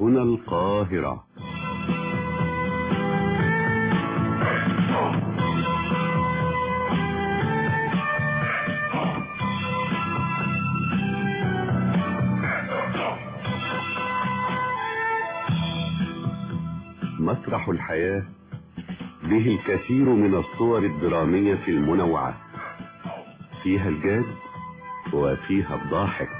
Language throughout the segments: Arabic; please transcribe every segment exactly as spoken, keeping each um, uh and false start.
هنا القاهرة. مسرح الحياة به الكثير من الصور الدرامية المنوعة، فيها الجاد وفيها الضاحك.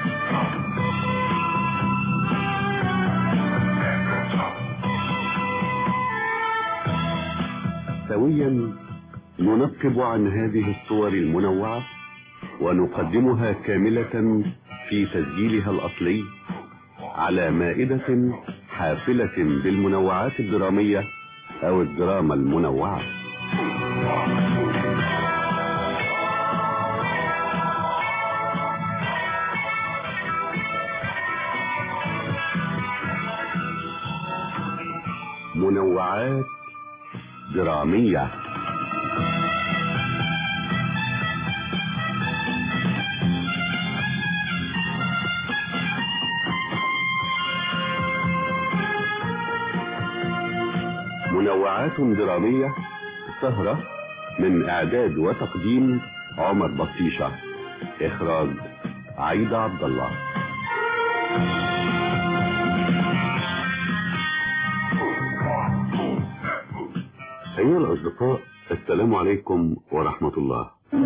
سويا ننقب عن هذه الصور المنوعة ونقدمها كاملة في تسجيلها الأصلي على مائدة حافلة بالمنوعات الدرامية أو الدراما المنوعة. منوعات درامية. منوعات درامية، سهرة من إعداد وتقديم عمر بطيشة، إخراج عايدة عبد الله. أيها الأصدقاء، السلام عليكم ورحمة الله.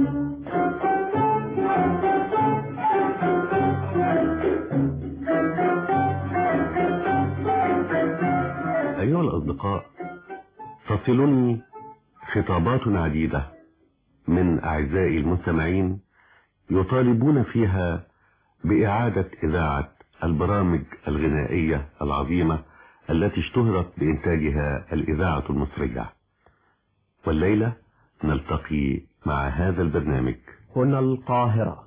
أيها الأصدقاء، تصلني خطابات عديدة من أعزائي المستمعين يطالبون فيها بإعادة إذاعة البرامج الغنائية العظيمة التي اشتهرت بإنتاجها الإذاعة المصرية. والليلة نلتقي مع هذا البرنامج هنا القاهرة.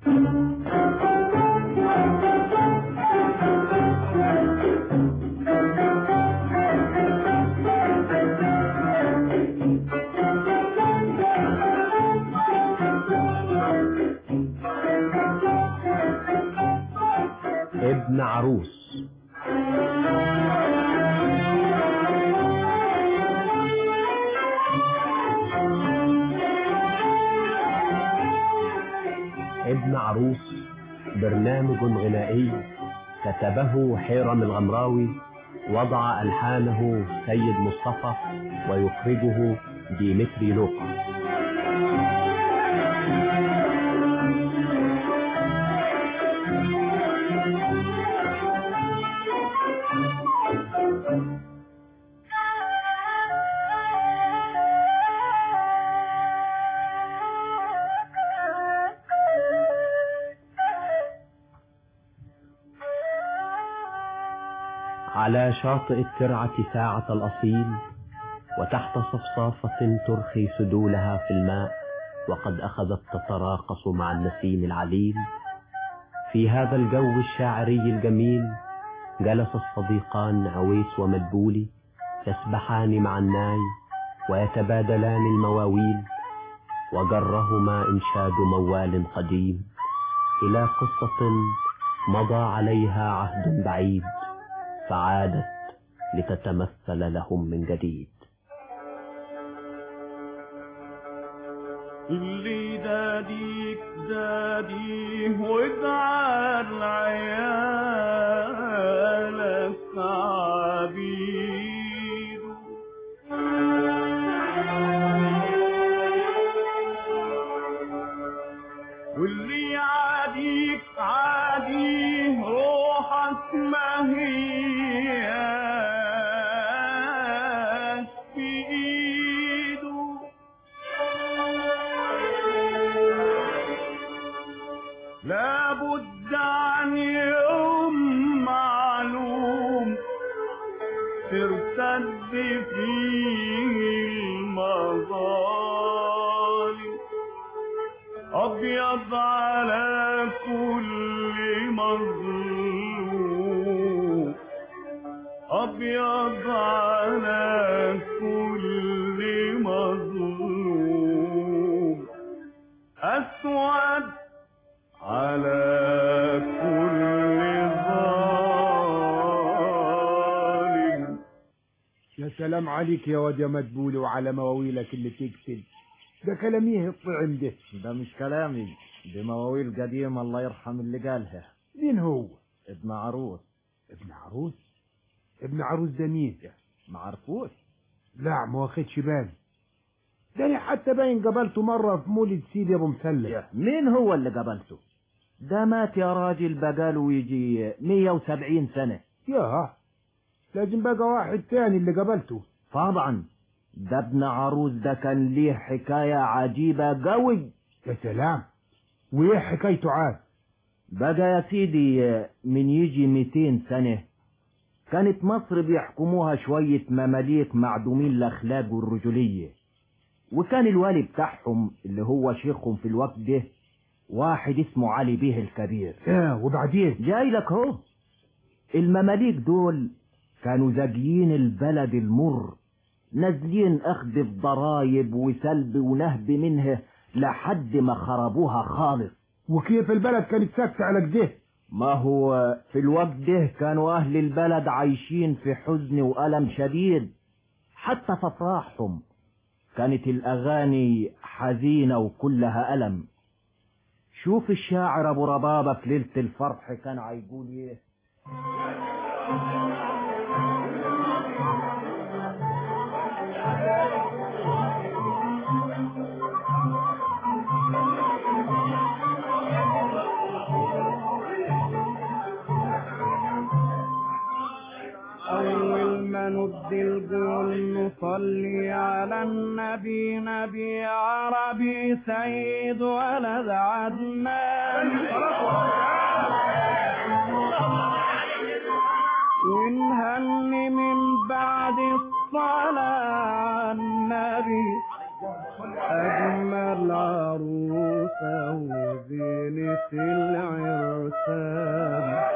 ابن عروس. ابن عروس برنامج غنائي كتبه حيرم الغمراوي، وضع ألحانه سيد مصطفى، ويخرجه ديمتري لوقا. على شاطئ الترعة ساعة الأصيل، وتحت صفصافة ترخي سدولها في الماء وقد أخذت تتراقص مع النسيم العليل، في هذا الجو الشاعري الجميل جلس الصديقان عويس ومدبولي يسبحان مع الناي ويتبادلان المواويل، وجرهما إنشاد موال قديم إلى قصة مضى عليها عهد بعيد، فعادت لتتمثل لهم من جديد. اللي داديك داديه وادعى عيالك عبيد، واللي يعاديك عاديه روحك ما هي لابد عن يوم معلوم ترتد فيه المظالم، أبيض على كل مظلوم، أبيض على كل مظلوم، أسود على كل ظالم. يا سلام عليك يا واد يا مدبول وعلى مواويلك اللي تقتل. ده كلام ايه الطعم ده؟ ده مش كلامي، دي مواويل قديمة الله يرحم اللي قالها. مين هو؟ ابن عروس. ابن عروس؟ ابن عروس ده مين؟ ما عرفوش؟ لا ما واخدش بالي. ده انا حتى باين قابلته مرة في مولد سيدي ابو مسلم. مين هو اللي قابلته؟ ده مات يا راجل بقاله يجي مية وسبعين سنة. ياه، لازم بقى واحد تاني اللي قابلته. طبعا ده ابن عروس ده كان ليه حكاية عجيبة قوي. يا سلام، وايه حكايته عاد؟ بقى يا سيدي من يجي ميتين سنة كانت مصر بيحكموها شوية مماليك معدومين الأخلاق والرجولية، وكان الوالي بتاعهم اللي هو شيخهم في الوقت ده واحد اسمه علي بيه الكبير. اه وبعدين؟ جاي لك اهو. المماليك دول كانوا زاجيين البلد المر، نازلين اخذ الضرايب وسلب ونهب منها لحد ما خربوها خالص. وكيف البلد كانت ساكتة على كده؟ ما هو في الوقت ده كانوا اهل البلد عايشين في حزن والم شديد، حتى في افراحهم كانت الاغاني حزينة وكلها الم. شوف الشاعر ابو ربابة في ليلة الفرح كان عيقول ايه. أول ما نبدي القول نصلي على النبي، نبي عربي سيد ولد عدنان، ونهني من بعد الصلاة على النبي أجمل عروسة وزينة العرسان.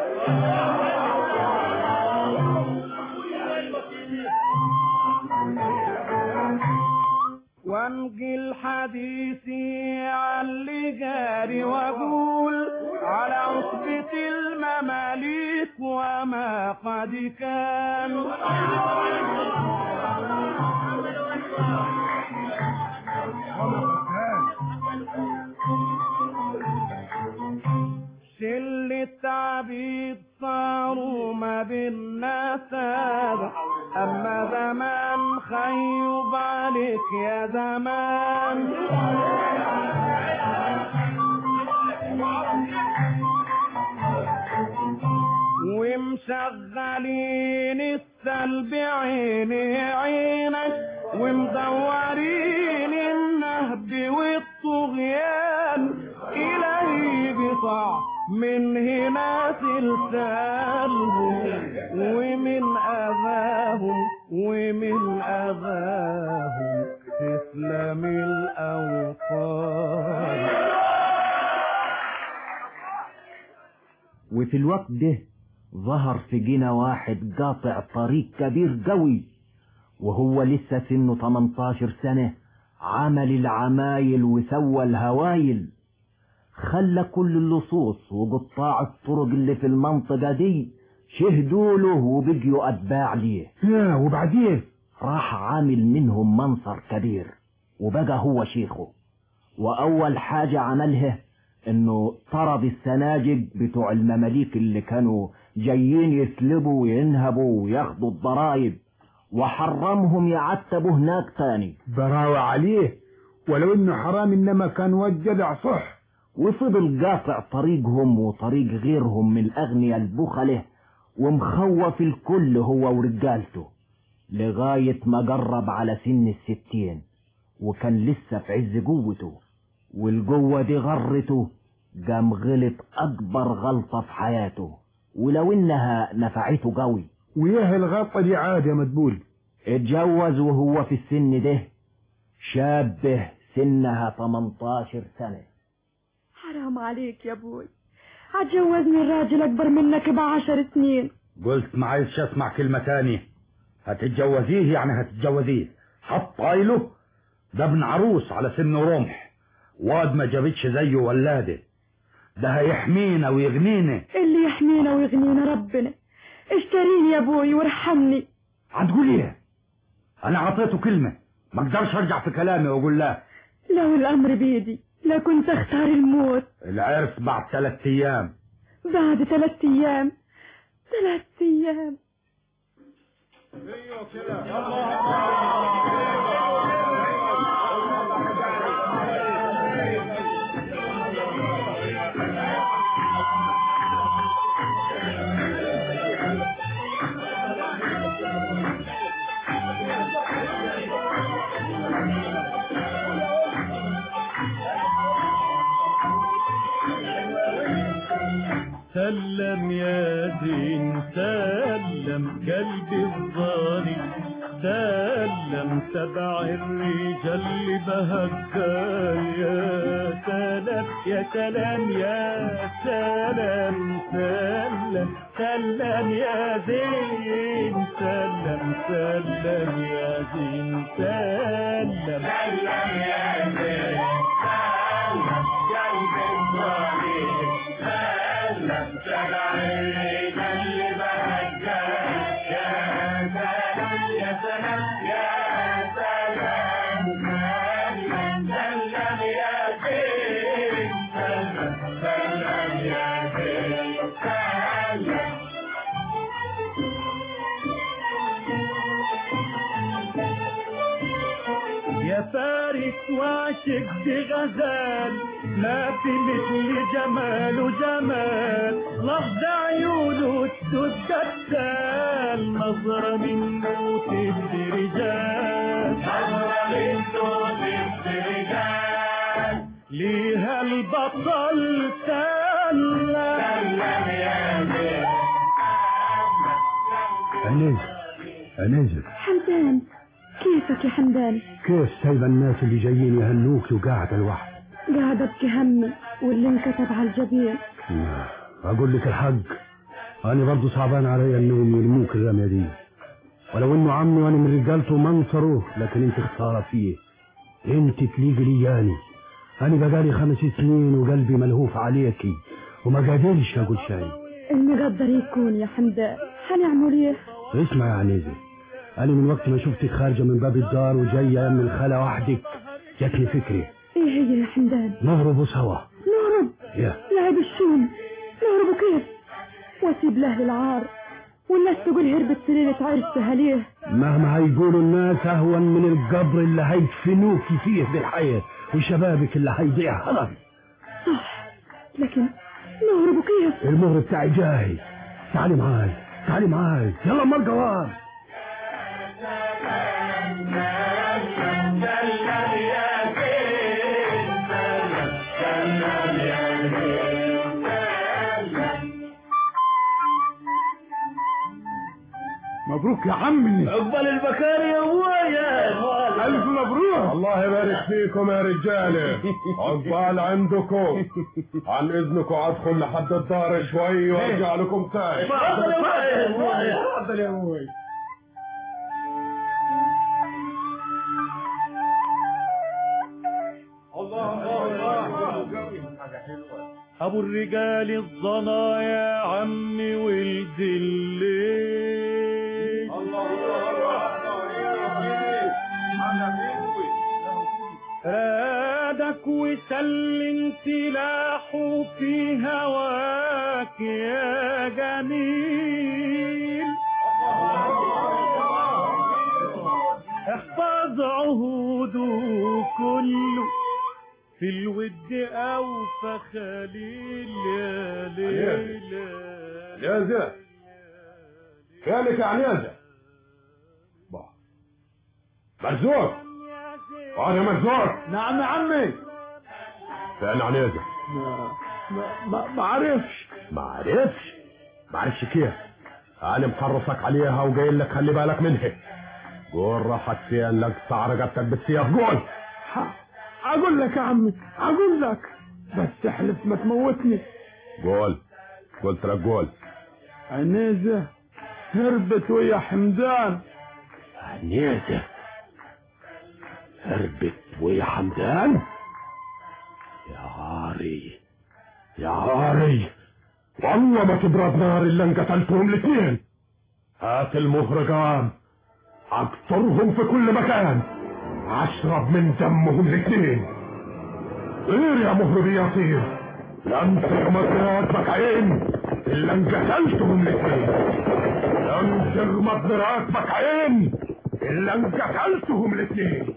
وانقل حديثي عاللي جاري واقول على عصبة المماليك وما قد كان. شلة عبيد صاروا ما بينا سادة، أما زمان خيب عليك يا زمان. ومشغلين السلب عيني عينك، ومدورين النهب والطغيان، إلهي بطع من هنا تلسالهم ومن أذاهم ومن أذاهم تسلم الأوطان. وفي الوقت ده ظهر في جينا واحد قاطع طريق كبير قوي، وهو لسه سنه تمنتاشر سنة، عمل العمايل وسوى الهوايل، خلى كل اللصوص وقطاع الطرق اللي في المنطقة دي شهدوا له وبقيوا أتباع ليه. ها وبعدين؟ راح عامل منهم منصر كبير وبقى هو شيخه. وأول حاجة عملها إنه طرد السناجق بتوع المماليك اللي كانوا جايين يسلبوا وينهبوا وياخدوا الضرايب، وحرمهم يعتبوا هناك تاني. براوة عليه، ولو إنه حرام إنما كان وجدع صح. وفضل قاطع طريقهم وطريق غيرهم من الأغنياء البخلة، ومخوف الكل هو ورجالته، لغاية ما قرب على سن الستين، وكان لسه في عز قوته، والقوة دي غرته، قام غلط أكبر غلطة في حياته، ولو إنها نفعته قوي. وياه الغلطة دي عاد يا مدبول؟ اتجوز وهو في السن ده شابه سنها تمنتاشر سنة. حرام عليك يا ابوي، هتجوزني الراجل اكبر منك بعشر سنين. قلت ما عايزش اسمع كلمة تانية. هتتجوزيه يعني هتتجوزيه، حط عيله. ده ابن عروس على سن رمح، واد ما جابتش زيه ولاده. ده هيحمينا ويغنينا. اللي يحمينا ويغنينا ربنا. اشتريني يا ابوي وارحمني. هتقول ايه؟ انا عطيته كلمة ما اقدرش ارجع في كلامي واقول لا. لو الامر بيدي لا كنت اختار الموت. العرس بعد ثلاث ايام. بعد ثلاث ايام ثلاث ايام سلم يا زين سلم قلبي الظالم، سلم تبع الرجال اللي بهجر. يا سلام يا سلام يا سلام سلم سلم يا زين سلم سلم يا زين سلم سلم يا زين سلم قلبي الظالم، سلم تبع الرجال اللي بهجر. يا سلام يا سلام يا سلام سلم سلم يا زين سلم سلم يا زين سلم. يا فارس وعشق بغزال، ما في مثل جماله جمال. لحظة عيونه تسد التال، نظرة من موت الرجال، نظرة من موت الرجال. ليها البطل سلم سلم يا زين. انزل انزل. حمدان كيفك يا حمدان؟ كيف سايبه الناس اللي جايين يهنوك وقاعده لوحدك؟ قاعدة ابكي همي واللي انكتب على الجبين. اقول لك الحق، انا برضه صعبان علي انهم يرموك الرميه دي، ولو انه عمي وانا من رجالته ما انصروه، لكن انت خساره فيه. انت تليقي لياني، انا بقالي خمس سنين وقلبي ملهوف عليكي وما قادرش اقول شيء. المقدر يكون يا حمدان، حنعمل ايه؟ اسمع يا عنيزه، انا من وقت ما شفتك خارجه من باب الدار وجايه من الخلا وحدك جاتني فكره. ايه هي يا حمدان؟ نهربوا سوا. نهرب؟ يا لعب الشوم. نهربوا كيف؟ واسيب لاهل العار والناس تقول هربت في ليله عرسها ليه؟ مهما هيقولوا الناس اهون من القبر اللي هيدفنوكي فيه بالحياه وشبابك اللي هيضيع هرب. صح، لكن نهربوا كيف؟ المهر بتاعي جاهز، تعالي معاي تعالي معاي يلا مال جوار. مبروك يا عمي. عقبال البكار يا ابويا. الف مبروك. الله يبارك فيكم يا رجاله. عقبال عندكم. عن اذنكم ادخل لحد الدار شوي وارجع لكم تاني. اتفضل يا ابويا. اتفضل يا ابوي. ابو الرجال الظنا يا عمي ولد الليل. رادك وسلم سلاحه في هواك يا جميل. احفظ عهوده كله في الود اوفى خليل يا ليلى. يا زين فينك يا عنيزة؟ مرزوق انا مرزوق. نعم يا عمي. فين عنيزة؟ ما ما ما عرفش. ما عرفش؟ ما عرفش كيف؟ انا محرصك عليها وقايل لك خلي بالك منها. قول راحت فين لقطع رقبتك بالسيف. قول. اقول لك يا عمي اقول لك، بس احلف ما تموتني. قول. قلت لك قول. عنيزة هربت ويا حمدان. عنيزة هربت ويا حمدان؟ يا عاري يا عاري، والله ما تبرد نار الا ان قتلتهم الاثنين. هات المهر قام اقطرهم في كل مكان، اشرب من دمهم الاثنين. طير يا مهرب يا طير، لن تغمض راتبك عين الا ان قتلتهم الاثنين. لن تغمض راتبك عين الا ان قتلتهم الاثنين.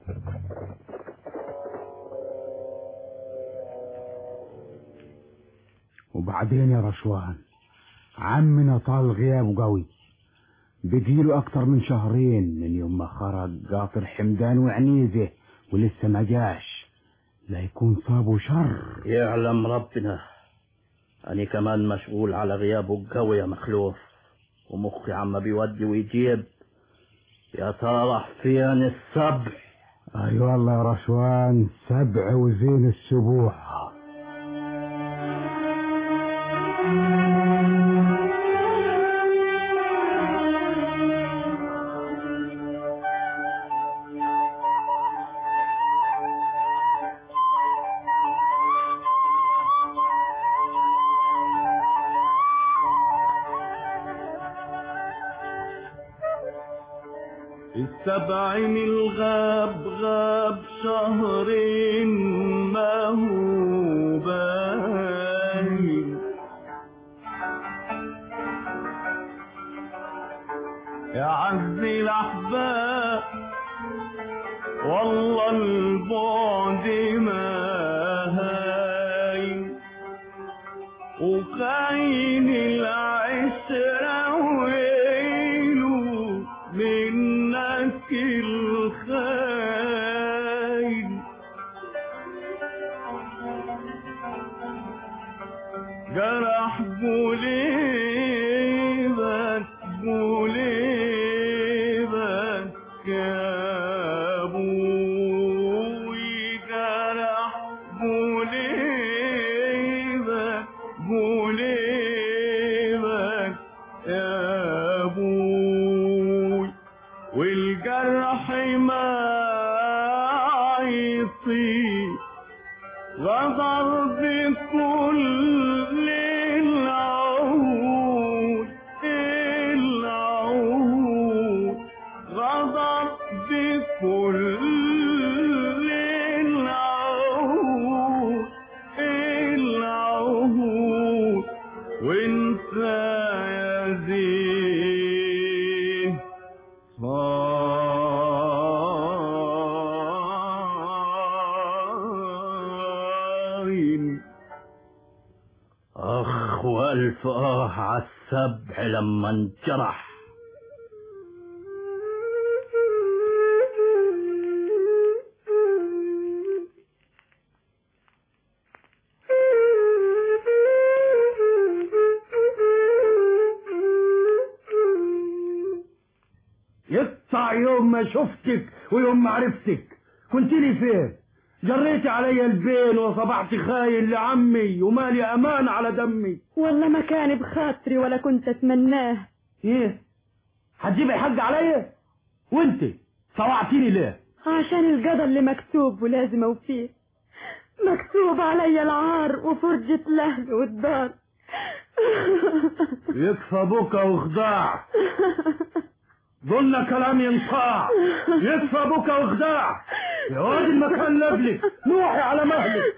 وبعدين يا رشوان، عمنا طال غيابه قوي، بقيله اكتر من شهرين من يوم ما خرج قاطر حمدان وعنيزه ولسه ما جاش، لا يكون صابه شر. يعلم ربنا أني كمان مشغول على غيابه قوي يا مخلوف، ومخي عم بيودي ويجيب. يا ترى راح فين السبع؟ اي والله يا رشوان، سبع وزين السبوع. السبع من الغاب غاب شهرين ما هو باين، يا عزي الأحباب والله البعد ما هاين، وخاين العشرة ويلو منك الخاين. جرح قليبك قليبك يا ابوي، جرح قليبك قليبك يا ابوي، والجرح ما يطيب غدر بكل العهود، العهود غدر بكل العهود، العهود وانت يا زين اخ والف اه عالسبع لما انجرح. يقطع يوم ما شفتك ويوم ما عرفتك، كنت لي فين؟ جريتي علي البين وصبحت خاين لعمي ومالي امان على دمي. والله ما كان بخاطري ولا كنت اتمناه. ايه هتجيبي حق عليا؟ وانت صوعتيني ليه؟ عشان القدر اللي مكتوب ولازم اوفيه، مكتوب علي العار وفرجة الاهل والدار. يكفى بكى وخداع، قلنا كلام ينطاع. يكفى بكى وخداع، يا واد المكان لبلك، نوحي على مهلك.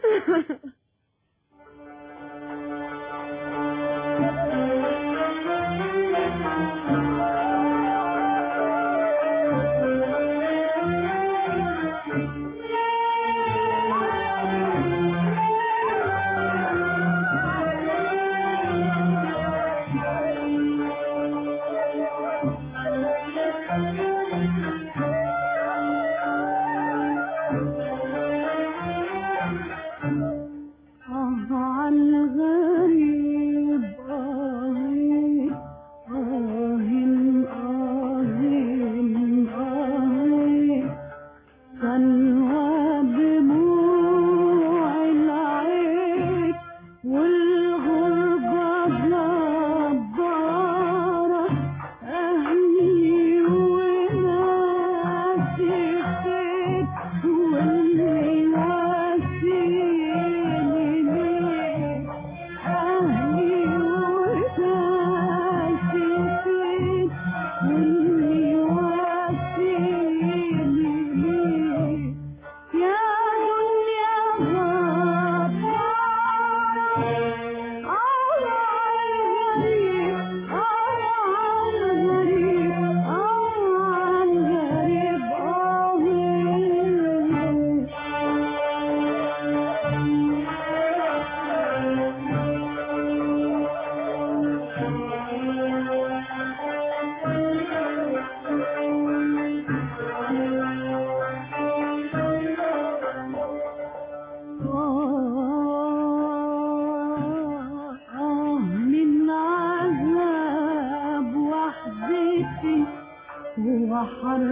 غربتي وحر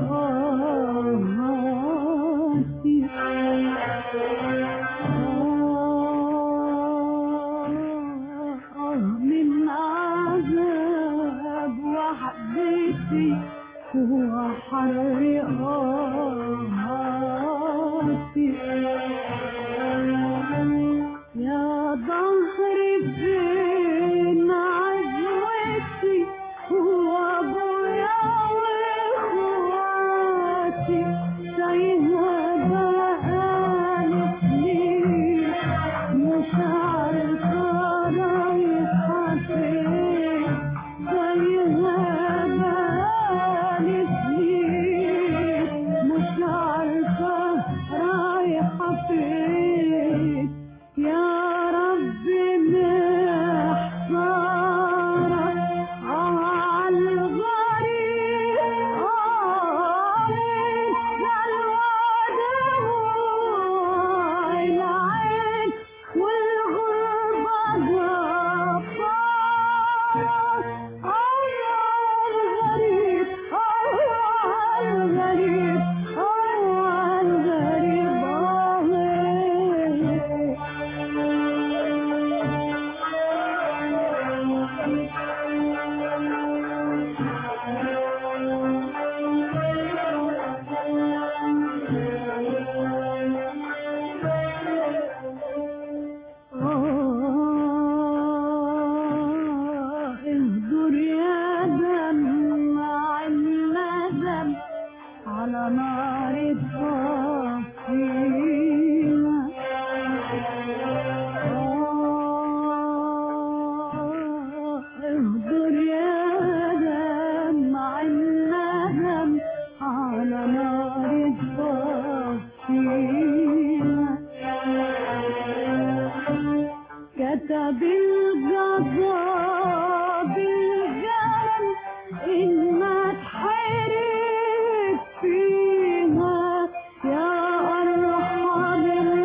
قاسي من عذاب وحدتي وحر قاسي يا ظهري فين عزوتي وابويا واخواتي تايهة بقالي سنين مش عارفة رايحة فين تايهة بقالي سنين مش عارفة رايحة فين يا ربي محصارة عالغريب آمين للودموع العين والغربة جبارة الغريب الغريب الغريب اهدر يا دمع الندم على نار الطفيلة اهدر يا دمع الندم على نار الطفيلة كتب القضاء بالجرم إن ما تحرك فيها يا أرحم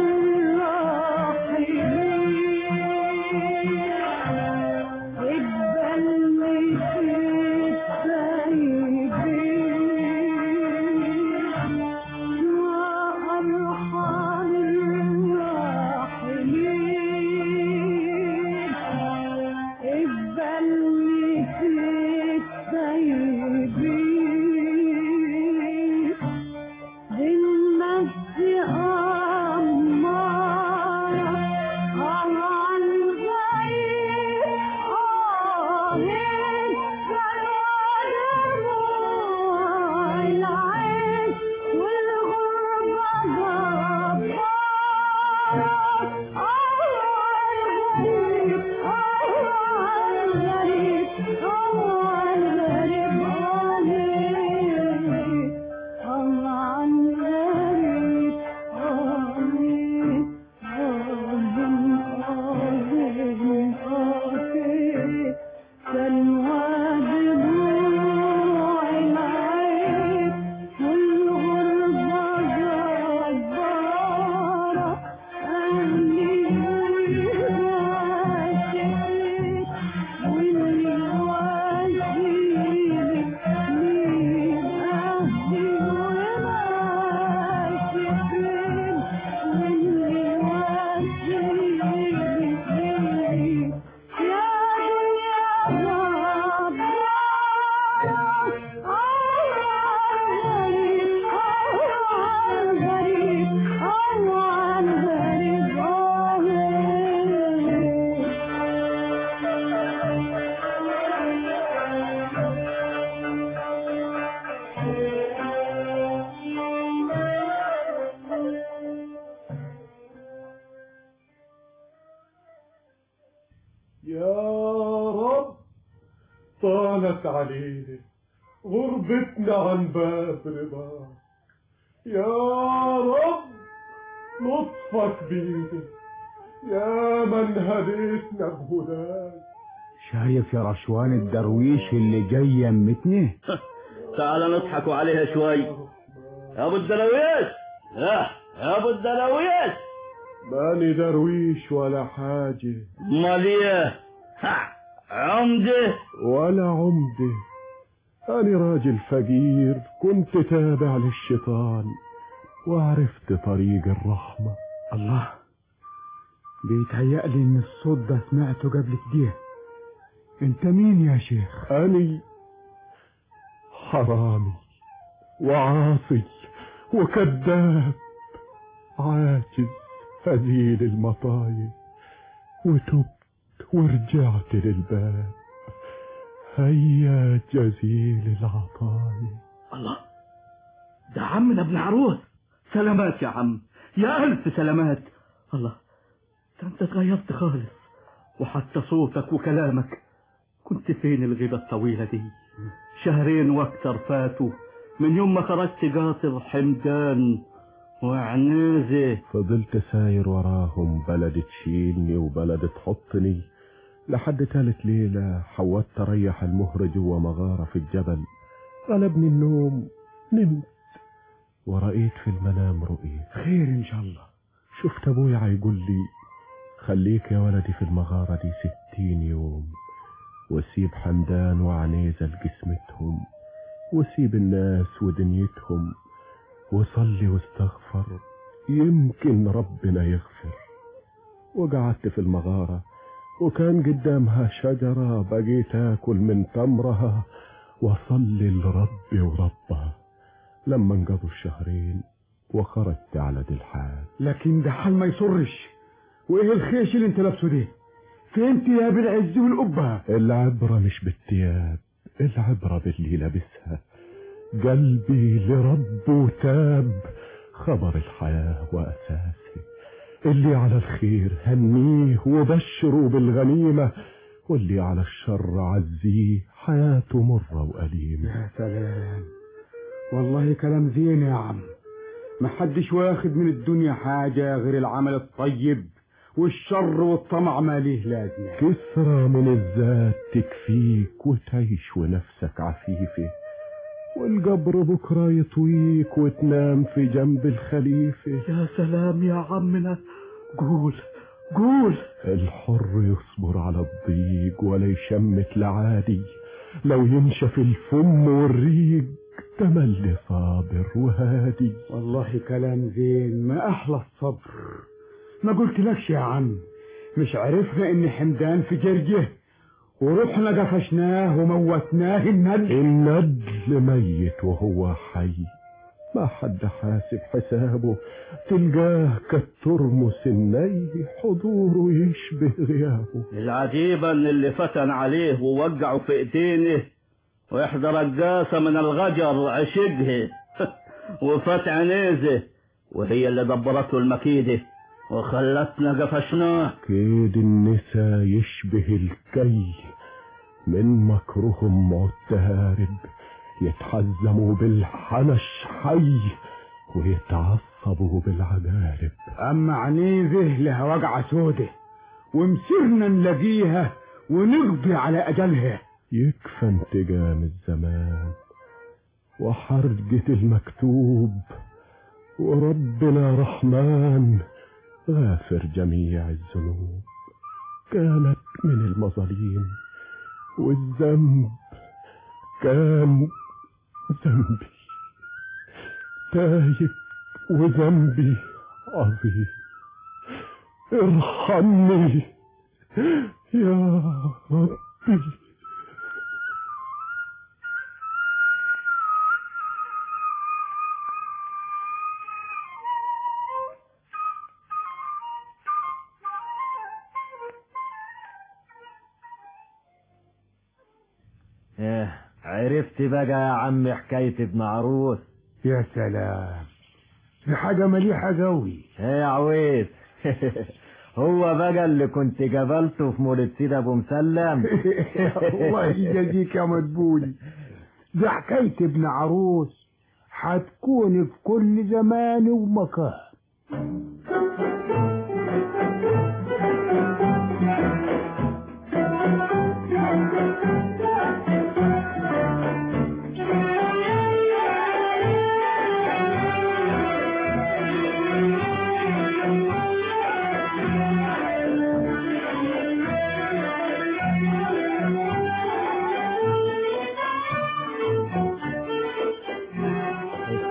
الراحمين اقبلني في السيدين يا أرحم الراحمين اقبلني في السيدين النفس أمارة على الغريب آمين للودموع العين والغربة جبارة الغريب الغريب الغريب طالت علينا غربتنا عن باب رضاك يا رب لطفك بينا يا من هديتنا بهداك. شايف يا رشوان الدرويش اللي جاي يمتني؟ تعال نضحكوا عليها شوي يا ابو الدرويش. لا يا ابو الدرويش ماني درويش ولا حاجة. امال ايه؟ عمده ولا عمده أنا راجل فقير كنت تابع للشيطان وعرفت طريق الرحمة. الله، بيتهيألي إن الصوت ده سمعته قبل كده. أنت مين يا شيخ؟ أني حرامي وعاصي وكذاب عاجز هزيل المطايب، وتبت ورجعت للباب هيا جزيل العطايا. الله، ده عمنا ابن عروس. سلامات يا عم، يا ألف سلامات. الله، ده انت اتغيرت خالص، وحتى صوتك وكلامك. كنت فين الغيبة الطويلة دي؟ شهرين واكتر فاتوا من يوم ما خرجت قاطر حمدان وعنازة. فضلت ساير وراهم، بلد تشيلني وبلد تحطني، لحد تالت ليلة حودت ريح المهر جوا مغارة في الجبل. غلبني النوم، نمت ورأيت في المنام رؤية. خير إن شاء الله. شفت أبويا هيقول لي خليك يا ولدي في المغارة دي ستين يوم، وسيب حمدان وعنيزة لقسمتهم، وسيب الناس ودنيتهم، وصلي واستغفر يمكن ربنا يغفر. وقعدت في المغارة، وكان قدامها شجرة بقيت آكل من تمرها وصلي لربي وربها. لما انقضوا الشهرين وخرجت على دي الحال. لكن ده حال ما يصرش. وايه الخيش اللي انت لابسه ده؟ فين تياب العز والقبة؟ العبرة مش بالتياب، العبرة باللي لابسها. قلبي لربه تاب، خبر الحياة وأساسي. اللي على الخير هنيه وبشره بالغنيمة، واللي على الشر عزيه حياته مرة وأليمة. يا سلام، والله كلام زين يا عم. محدش واخد من الدنيا حاجة غير العمل الطيب، والشر والطمع ما ليه لازمة. كسرة من الذات تكفيك وتعيش ونفسك عفيفة، والقبر بكرة يطويك وتنام في جنب الخليفة. يا سلام يا عمنا، قول قول. الحر يصبر على الضيق ولا يشمت لعادي، لو ينشف الفم والريق تملي صابر وهادي. والله كلام زين، ما أحلى الصبر. ما قلت لكش يا عم، مش عرفنا إن حمدان في جرجه ورحنا قفشناه وموتناه. الندل الندل ميت وهو حي، ما حد حاسب حسابه، تلقاه كالترمس الني، حضوره يشبه غيابه. العجيبة ان اللي فتن عليه ووقعوا في ايدينه وإحدى رقاصة من الغجر عشقه وفات عنيزه، وهي اللي دبرته المكيدة وخلتنا قفشناه. كيد النساء يشبه الكي، من مكرهم عدت هارب، يتحزموا بالحنش حي ويتعصبوا بالعجارب. أما عنيزه لها وجعة سودة، ومسيرنا نلاقيها ونقضي على أجلها. يكفى انتقام الزمان وحرقة المكتوب، وربنا رحمن غافر جميع الذنوب. كانت من المظالم والذنب كان ذنبي، تايب وذنبي عظيم. ارحمني يا ربي. ايه، عرفت بقى يا عم حكاية ابن عروس؟ يا سلام، دي حاجة مليحة قوي. ايه يا عويس هو بقى اللي كنت قابلته في مولد سيد ابو مسلم؟ الله يجازيك يا مدبولي. دي حكاية ابن عروس هتكون في كل زمان ومكان.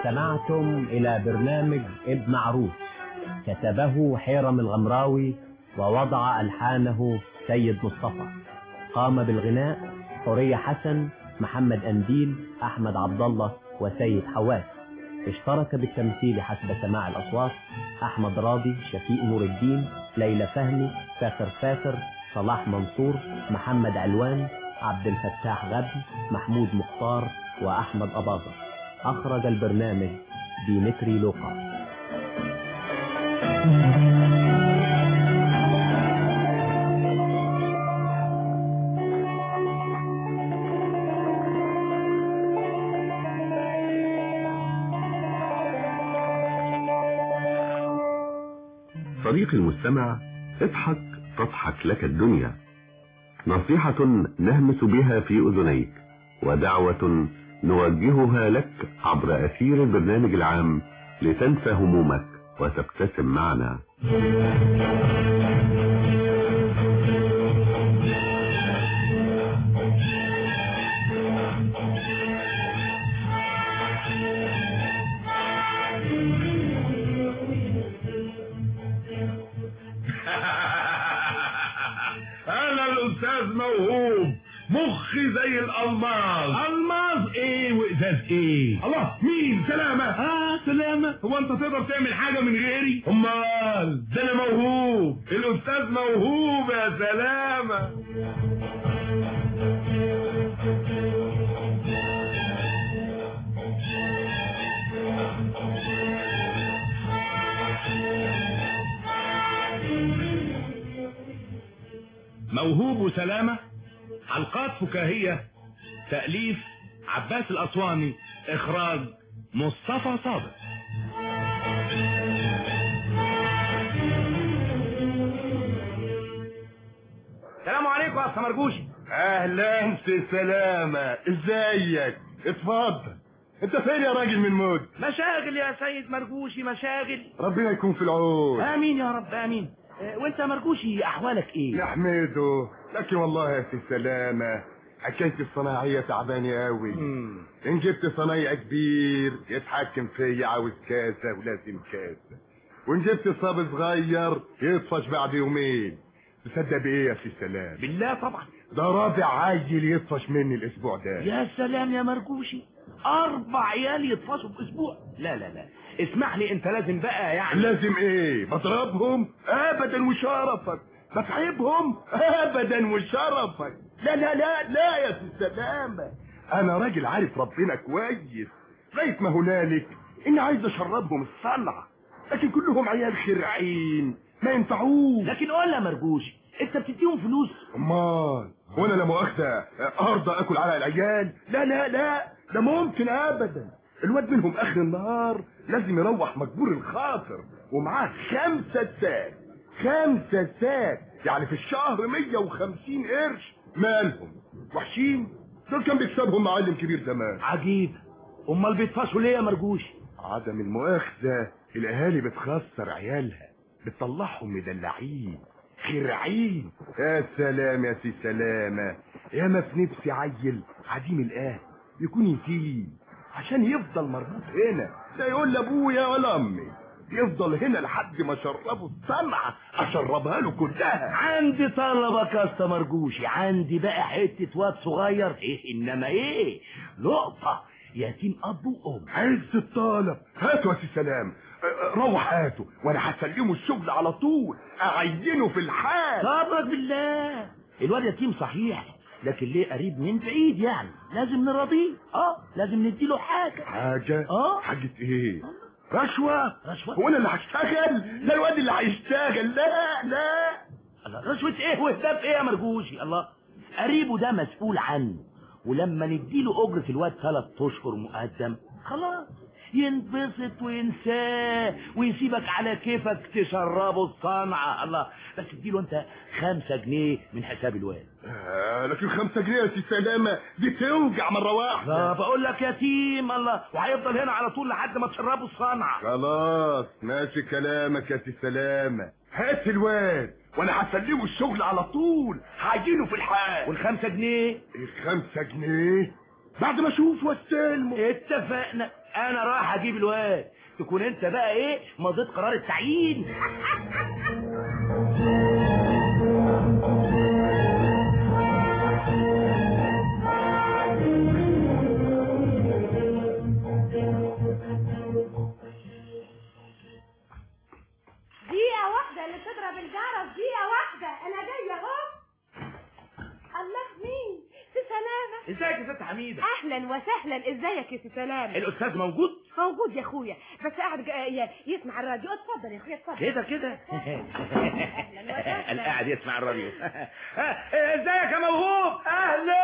استمعتم إلى برنامج ابن عروس، كتبه حيرم الغمراوي ووضع ألحانه سيد مصطفى. قام بالغناء حورية حسن، محمد أنديل، أحمد عبد الله وسيد حواس. اشترك بالتمثيل حسب سماع الأصوات أحمد راضي، شفيق نور الدين، ليلى فهمي، فاخر فاخر، صلاح منصور، محمد علوان، عبد الفتاح غبي، محمود مختار وأحمد أباظة. أخرج البرنامج ديمتري لوقا. صديقي المستمع، اضحك تضحك لك الدنيا، نصيحة نهمس بها في أذنيك، ودعوة نوجهها لك عبر أثير البرنامج العام لتنسى همومك وتبتسم معنا. انا الاستاذ موهوب، مخي زي الالماظ. الماظ ايه وازاز ايه؟ الله، مين؟ سلامة. اه سلامة، هو انت تقدر تعمل حاجة من غيري؟ امال ده انا موهوب، الاستاذ موهوب يا سلامة. موهوب وسلامة، حلقات فكاهية، تأليف عباس الأسواني، إخراج مصطفى صادق. السلام عليكم يا أستاذ مرجوشي. أهلا في سلامة، إزيك؟ اتفضل. انت فين يا راجل من مود؟ مشاغل يا سيد مرجوشي، مشاغل. ربنا يكون في العون. آمين يا رب آمين. وانت يا مرجوشي احوالك ايه؟ يا حميدو، لكن والله يا سي سلامة حكاية الصناعية تعبانة قوي. ان جبت صنايع كبير يتحكم فيا عاوز كاسة ولازم كاسة، وان جبت صاب صغير يطفش بعد يومين. تصدق بايه يا سي سلام؟ بالله طبعا. ده رابع عيل يطفش مني الاسبوع ده. يا سلام يا مرجوشي، اربع عيال يطفشوا في اسبوع؟ لا لا لا، اسمح لي، انت لازم بقى يعني. لازم ايه؟ بضربهم؟ ابدا وشرفك. بتعبهم؟ ابدا وشرفك. لا لا لا لا يا سي سلامة، انا راجل عارف ربنا كويس، لغايه ما هنالك اني عايز اشربهم الصنعة، لكن كلهم عيال خرعين ما ينفعوش. لكن قول يا مرجوشي، انت بتديهم فلوس؟ امال وانا لا مؤاخذة ارضى اكل على العيال؟ لا لا لا، ده ممكن ابدا. الواد منهم اخر النهار لازم يروح مجبور الخاطر ومعاه خمسة ساعات. خمسة ساعات يعني في الشهر مية وخمسين قرش. مالهم وحشين؟ دول كان بيكسبهم معلم كبير زمان. عجيب، امال بيطفشوا ليه يا مرجوشي؟ عدم المؤاخذة الاهالي بتخسر عيالها، بتطلعهم مدلعين خرعين. يا سلام يا سي سلامة، يا ما في نفسي عيل عديم الاهل يكون يتيم عشان يفضل مربوط هنا، لا يقول لابويا ولا امي، يفضل هنا لحد ما اشربه الصنعة اشربها له كلها. عندي طلبك يا اسطى مرجوشي، عندي بقى حتة واد صغير ايه انما ايه لقطة يتيم اب وام. عز الطالب، هاتوا يا سي سلام، روح هاته وانا هسلمه الشغل على طول، اعينه في الحال. صبرك بالله، الواد يتيم صحيح لكن ليه قريب من بعيد، يعني لازم نراضيه. اه لازم نديله حاجة. حاجة؟ اه حاجة ايه؟ رشوة؟ رشوة؟ هو انا اللي هشتغل؟ لا الواد اللي هيشتغل. لا لا. الله، رشوة ايه وهداب ايه يا مرجوشي؟ الله، قريبه ده مسؤول عنه، ولما نديله اجرة الواد ثلاث اشهر مقدم خلاص ينبسط وينساه ويسيبك على كيفك تشربه الصنعة. الله، بس تديله انت خمسة جنيه من حساب الواد. آه لكن خمسة جنيه يا سي سلامة دي توجع مرة واحدة. لا بقول لك يتيم، الله، وهيفضل هنا على طول لحد ما تشربه الصنعة. خلاص ماشي كلامك يا سي سلامة، هات الواد وانا هسلمه الشغل على طول، هعجينه في الحال. والخمسة جنيه؟ الخمسة جنيه بعد ما اشوف واستلمه. اتفقنا، انا رايح اجيب الواد، تكون انت بقى ايه مضيت قرار التعيين. دقيقة واحدة اللي تضرب الجرس، دقيقة واحدة أنا جاية أهو. الله، مين؟ سي سلامة. ازيك يا ست حميدة؟ أهلا وسهلا، ازيك يا سي سلامة؟ الأستاذ موجود؟ موجود يا أخويا، بس قاعد يسمع الراديو. اتفضل يا أخويا اتفضل. كده كده. أهلا وسهلا. قاعد يسمع الراديو. ازيك يا موهوب؟ أهلا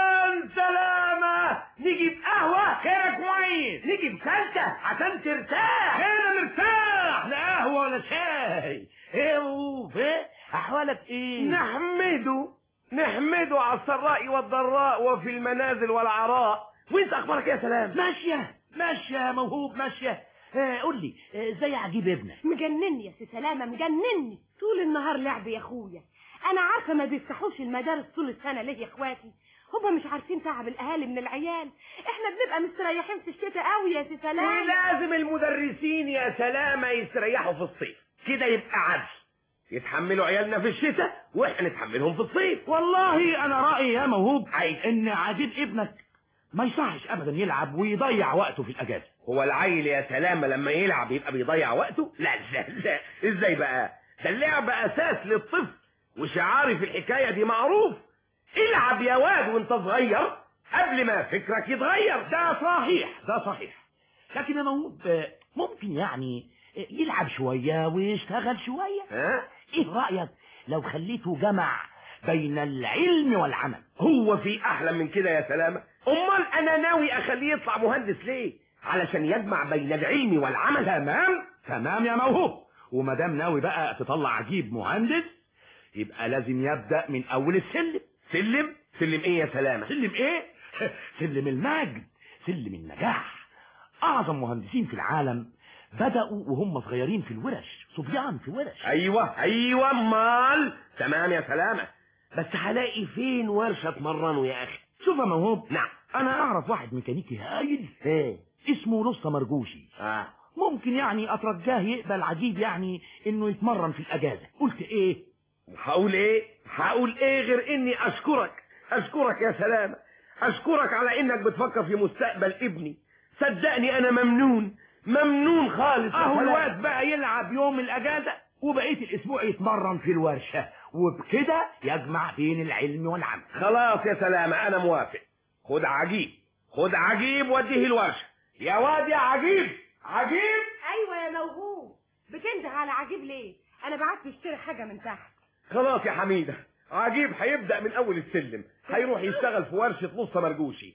سلامة. نجيب قهوة؟ خيرك كويس. نجيب سلطة عشان ترتاح. خير مرتاح، لا قهوة ولا شاي. ايه يا موهوب؟ ايه أحوالك ايه؟ نحمده نحمده على السراء والضراء وفي المنازل والعراء. وانت اخبارك ايه يا سلام؟ ماشيه ماشيه يا موهوب ماشيه. آه قول لي ازاي عجيب ابنك؟ مجنني يا سي سلامه، مجنني طول النهار لعب يا اخويا. انا عارفه ما بيفتحوش المدارس طول السنه ليه يا اخواتي؟ هما مش عارفين تعب الاهالي من العيال. احنا بنبقى مستريحين في الشتاء قوي يا سي سلامه. ولازم المدرسين يا سلامه يستريحوا في الصيف، كده يبقى عدل. يتحملوا عيالنا في الشتاء واحنا نتحملهم في الصيف. والله انا رايي يا موهوب ان عجيب ابنك ما يصحش ابدا يلعب ويضيع وقته في الاجازه. هو العيل يا سلامه لما يلعب يبقى بيضيع وقته؟ لا لا لا، ازاي بقى؟ ده اللعب اساس للطفل، وشعاري في الحكايه دي معروف: العب يا واد وانت صغير قبل ما فكرك يتغير. ده صحيح ده صحيح، لكن يا موهوب ممكن يعني يلعب شويه ويشتغل شويه. ها؟ ايه رايك لو خليته جمع بين العلم والعمل؟ هو في احلى من كده يا سلامه؟ امال انا ناوي اخليه يطلع مهندس ليه؟ علشان يجمع بين العلم والعمل. تمام تمام يا موهوب، وما دام ناوي بقى تطلع عجيب مهندس يبقى لازم يبدا من اول السلم. سلم؟ سلم ايه يا سلامه؟ سلم ايه؟ سلم المجد، سلم النجاح. اعظم مهندسين في العالم بدأوا وهم صغيرين في الورش، صبيان في ورش. ايوه ايوه امال. تمام يا سلامه، بس هلاقي فين ورشه اتمرنوا يا اخي؟ شوف يا موهوب، نعم، انا اعرف واحد ميكانيكي هايل ايه اسمه لصة مرجوشي. اه ممكن يعني اترجاه يقبل عجيب يعني انه يتمرن في الاجازه. قلت ايه؟ هقول ايه؟ هقول ايه غير اني اشكرك اشكرك يا سلامه، اشكرك على انك بتفكر في مستقبل ابني. صدقني انا ممنون ممنون خالص. اهو الواد بقى يلعب يوم الاجازه وبقيه الاسبوع يتمرن في الورشه، وبكده يجمع بين العلم والعمل. خلاص يا سلامه انا موافق. خد عجيب خد عجيب وديه الورشه. يا واد يا عجيب عجيب. ايوه يا موهوب، بتنده على عجيب ليه؟ انا بعت اشتري حاجه من تحت. خلاص يا حميده، عجيب هيبدا من اول السلم، هيروح يشتغل في ورشه لصة مرجوشي.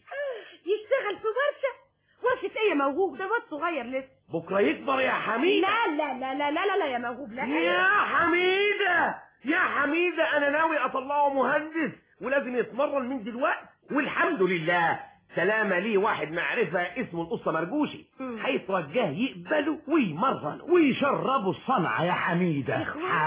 يشتغل في ورشه؟ ورشه ايه يا موهوب؟ ده واد صغير لسه. بكره يكبر يا حميده. لا لا لا لا لا لا يا موهوب لا. يا حميده يا حميده انا ناوي اطلعه مهندس ولازم يتمرن من دلوقتي. والحمد لله سلامه ليه واحد معرفه اسمه القصه مرجوشي، هيترجاه يقبله ويمرن ويشربوا الصنعه يا حميده.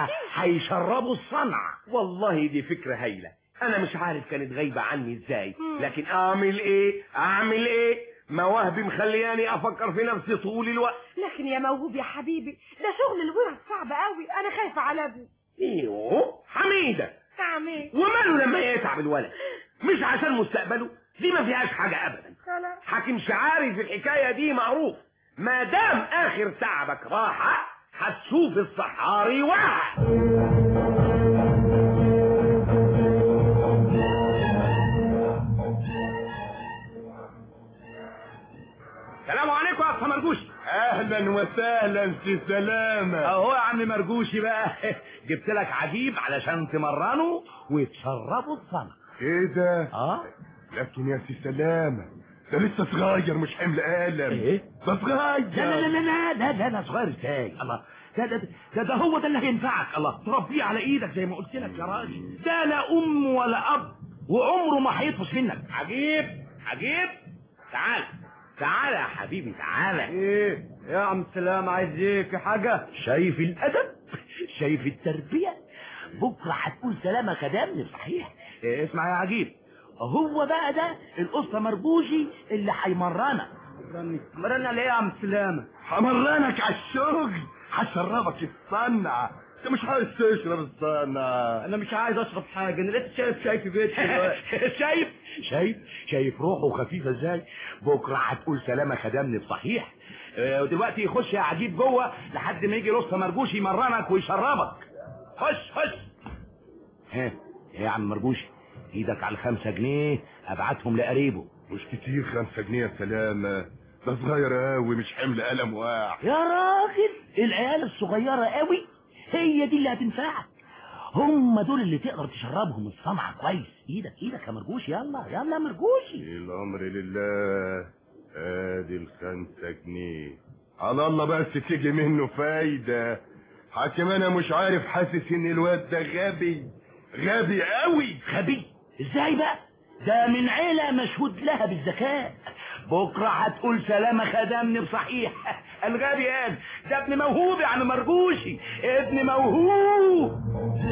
هيشربوا الصنعه. والله دي فكره هايله، انا مش عارف كانت غايبه عني ازاي، لكن اعمل ايه اعمل ايه مواهبي مخلياني افكر في نفسي طول الوقت. لكن يا موهوب يا حبيبي ده شغل الورش صعب قوي، انا خايفه على ابني. ايوه حميده تعمل وماله لما يتعب الولد؟ مش عشان مستقبله، دي ما فيهاش حاجه ابدا. خلاص حاكم شعاري في الحكايه دي معروف: ما دام اخر تعبك راحه هتشوف الصحاري واحد. السلام عليكم يا استاذ مرجوشي. اهلا وسهلا في سلامه. اهو يا عم مرجوشي بقى جبت لك عجيب علشان تمرنه وتشربوا الصنعه. كده اه لكن يا سي سلامه ده لسه صغير مش حمل قلم. ايه ده صغير. لا لا لا لا لا لا لا صغير ازاي؟ الله ده ده ده, ده هو ده اللي هينفعك. الله تربيه على ايدك زي ما قلت لك يا راجل. ده لا ام ولا اب وعمره ما هيطفش منك. عجيب عجيب تعال تعال يا حبيبي تعال. ايه يا عم سلام عايز ايه؟ في حاجه؟ شايف الادب شايف التربيه. بكره هتقول سلامه خدامني صحيح. إيه اسمع يا عجيب، هو بقى ده القصة مربوشي اللي هيمرنا. مرنا ليه يا عم سلامة؟ همرنك على الشغل، هشربك الصنعة. انت مش عايز تشرب الصنعة؟ انا مش عايز اشرب حاجة، انا لسه شايف شاي في بيتي دلوقتي. شايف شايف شايف روحه خفيفة ازاي؟ بكرة هتقول سلامة خدمني بصحيح. اه ودلوقتي يخش يا عجيب جوه لحد ما يجي لص مرجوش يمرنك ويشربك. خش خش. ها ايه يا عم مرجوش، ايدك على الخمسة جنيه ابعتهم لقريبه. مش كتير خمسة جنيه يا سلامة، ده صغير قوي مش حمل قلم واحد. يا راجل العيال الصغيرة قوي هي دي اللي هتنفعك، هم دول اللي تقدر تشربهم الصنعة كويس. ايدك ايدك يا مرجوش، يلا يلا يا مرجوشي. الامر لله. ادي الخمسة جنيه على الله، بس تيجي منه فايدة. حاكم انا مش عارف، حاسس ان الواد ده غبي غبي قوي. غبي ازاي بقى؟ ده من عيلة مشهود لها بالذكاء. بكرة هتقول سلامة خدمني بصحيح. الغبي قال ده ابن موهوب يا عم مرجوشي، ابن موهوب.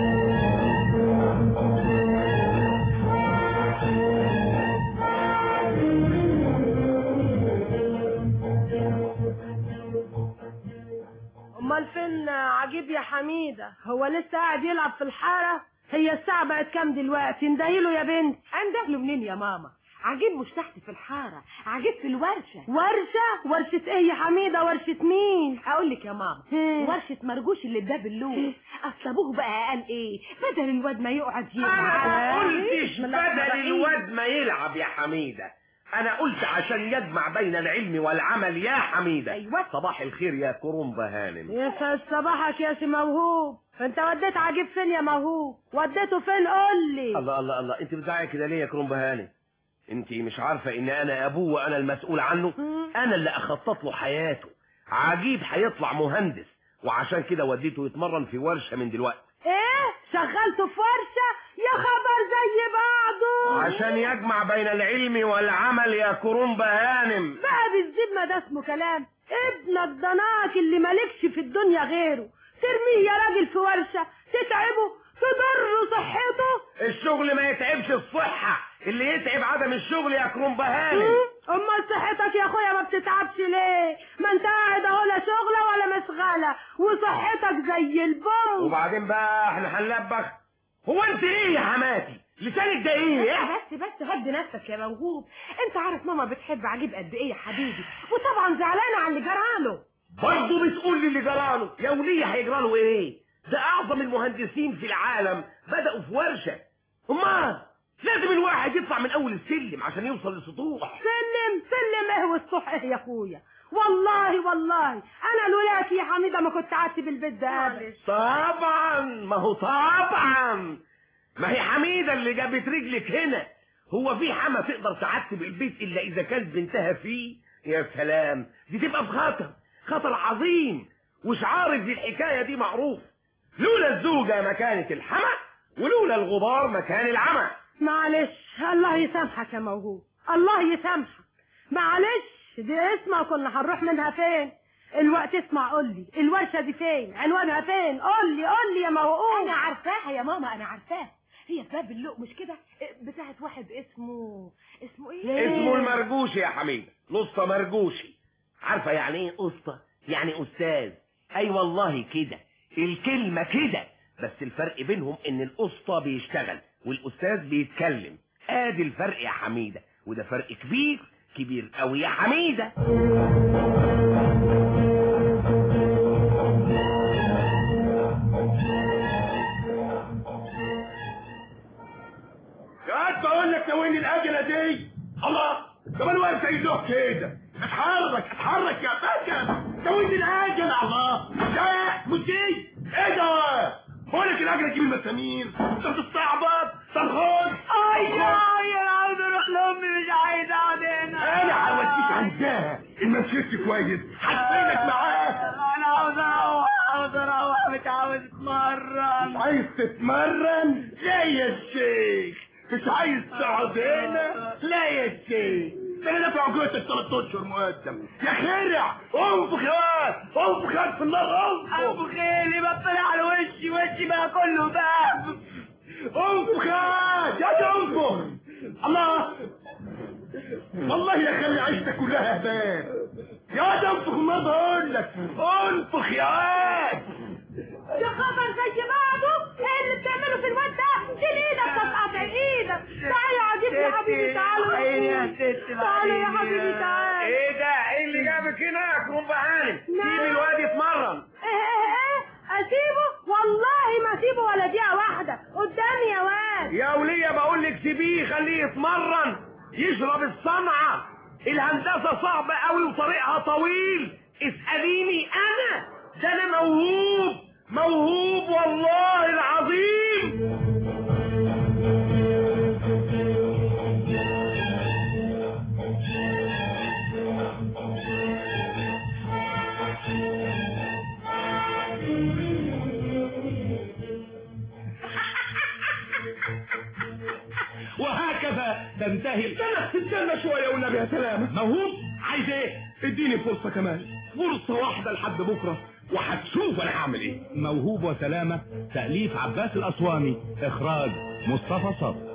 امال فين عجيب يا حميدة؟ هو لسه قاعد يلعب في الحارة؟ هي الساعة بقت كام دلوقتي؟ ندهيله يا بنت. اندهله منين يا ماما؟ عجيب مش تحت في الحارة، عجيب في الورشة. ورشة؟ ورشة ايه يا حميدة؟ ورشة مين؟ هقول لك يا ماما، ورشة مرجوش اللي باب اللوز. اصل ابوه بقى قال ايه؟ بدل الواد ما يقعد يلعب. ما قلتش بدل الواد ما يلعب يا حميدة، انا قلت عشان يجمع بين العلم والعمل يا حميدة. ايوه. صباح الخير يا كرنبة هانم. يسعد صباحك يا سي موهوب. انت وديت عجيب فين يا موهوب؟ وديته فين قول لي؟ الله الله الله، انت بتزعقي كده ليه يا كرنبة هانم؟ انت مش عارفة ان انا ابوه وانا المسؤول عنه؟ انا اللي اخطط له حياته. عجيب هيطلع مهندس، وعشان كده وديته يتمرن في ورشة من دلوقتي. ايه؟ شغلته في ورشة؟ يا خبر زي بعضه. عشان يجمع بين العلم والعمل يا كرنبة هانم. بقى بالذمة ما ده اسمه كلام؟ ابنك ضناك اللي مالكش في الدنيا غيره، ترميه يا راجل في ورشة تتعبه تضر صحته؟ الشغل ما يتعبش الصحة، اللي يتعب عدم الشغل يا كرنبة هانم. امال صحتك يا اخويا ما بتتعبش ليه؟ ما انت قاعد اهو لا شغله ولا مشغله وصحتك زي البوم. وبعدين بقى احنا هنلبخ؟ هو انت ايه يا حماتي؟ لسانك ده ايه؟ بس بس هدي نفسك يا موهوب، انت عارف ماما بتحب عجيب قد ايه يا حبيبي، وطبعا زعلانه على اللي جراله. برضه بتقول لي اللي جراله؟ يا وليه هيجراله ايه؟ ده اعظم المهندسين في العالم بدأوا في ورشة. امال لازم الواحد يطلع من اول السلم عشان يوصل للسطوح. سلم سلم ايه والسطوح ايه يا اخويا؟ والله والله انا لولاك يا حميده ما كنت قعدت بالبيت ده ابدا. طبعا، ما هو طبعا ما هي حميده اللي جابت رجلك هنا. هو في حما تقدر تعتب البيت الا اذا كانت بنتها فيه؟ يا سلام، دي تبقى في خطر خطر عظيم. وشعارك دي الحكايه دي معروف، لولا الزوجه ما كانت الحما، ولولا الغبار ما كان العمى. معلش الله يسامحك يا موهوب، الله يسامحك. معلش دي اسمها كنا هنروح منها فين؟ الوقت اسمع قول لي الورشه دي فين؟ عنوانها فين؟ قول لي قول لي يا موهوب. انا عارفاها يا ماما، انا عارفاها، هي في باب اللوق مش كده؟ بتاعت واحد اسمه اسمه ايه؟ اسمه المرجوشي يا حميده، الاسطى مرجوشي. عارفه يعني ايه اسطى؟ يعني استاذ. اي والله كده الكلمه كده، بس الفرق بينهم ان الاسطى بيشتغل والاستاذ بيتكلم. ادي الفرق يا حميده، وده فرق كبير كبير قوي يا حميده. قاعد بقول لك ناويني الاجله دي. الله، كمان واقف زي اللوح كده. اتحرك اتحرك يا باشا، ناويني الاجله. الله، لا مش دي. ايه ده؟ بقول لك الاجله تجيب المسامير، انت بتستعبط. طب خد. ايوه انا عاوز اروح لامي، مش عايز اقعد هنا. انا هوديك عندها، ان مشيت كويس هتفينك معاه. انا عاوز اروح عاوز اروح مش عاوز اتمرن. مش عايز تتمرن؟ لا يا شيخ. مش عايز تقعد هنا؟ لا يا شيخ، ده انا دافع جوتك ثلاث اشهر مقدم يا خرع. انفخ يا واد، انفخ يا في النار، انفخ. انفخ ايه اللي بطلع على وشي؟ وشي بقى كله بقى. انفخ يا واد، يا انفخ. الله والله يا خلي عيشتك كلها هبال يا واد انفخ النهارده اقول لك انفخ يا واد يا خبر زي بعضه. ايه اللي بتعمله في الواد ده؟ شيل ايدك تقطع ايدك. تعالى يا عزيزي يا حبيبي تعالى يا ستي تعالى يا حبيبي تعالى. ايه ده؟ ايه اللي جابك هنا يا كرومبا هانم؟ سيب الواد يتمرن. ايه ايه ايه اسيبه؟ والله ما اسيبه ولا دقيقه واحده قدامي يا واد. يا وليه بقول لك سيبيه خليه يتمرن يشرب الصنعه. الهندسه صعبه قوي وطريقها طويل. اساليني انا ده انا موهوب موهوب والله العظيم. وهكذا تنتهي. استنى استنى شويه والنبي يا سلامه. موهوب عايز ايه؟ اديني فرصه كمان، فرصه واحده لحد بكره وهتشوف انا هعمل ايه. موهوب وسلامه، تأليف عباس الأسواني، إخراج مصطفى صبري.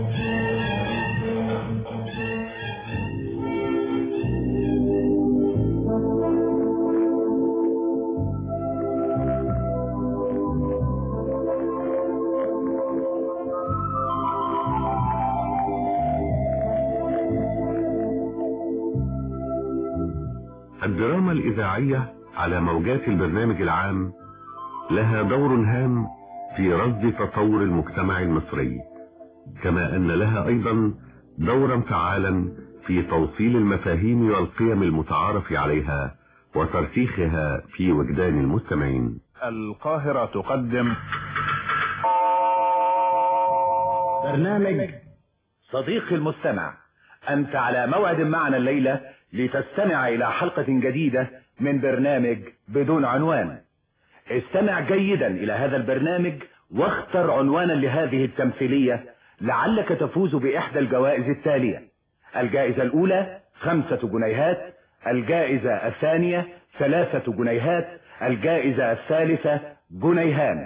الدراما الإذاعية على موجات البرنامج العام لها دور هام في رصد تطور المجتمع المصري، كما أن لها أيضا دورا فعالا في توصيل المفاهيم والقيم المتعارف عليها وترسيخها في وجدان المستمعين. القاهرة تقدم برنامج صديقي المستمع. أنت على موعد معنا الليلة لتستمع إلى حلقة جديدة من برنامج بدون عنوان. استمع جيدا إلى هذا البرنامج واختر عنوانا لهذه التمثيلية لعلك تفوز بإحدى الجوائز التالية: الجائزة الأولى خمسة جنيهات، الجائزة الثانية ثلاثة جنيهات، الجائزة الثالثة جنيهان.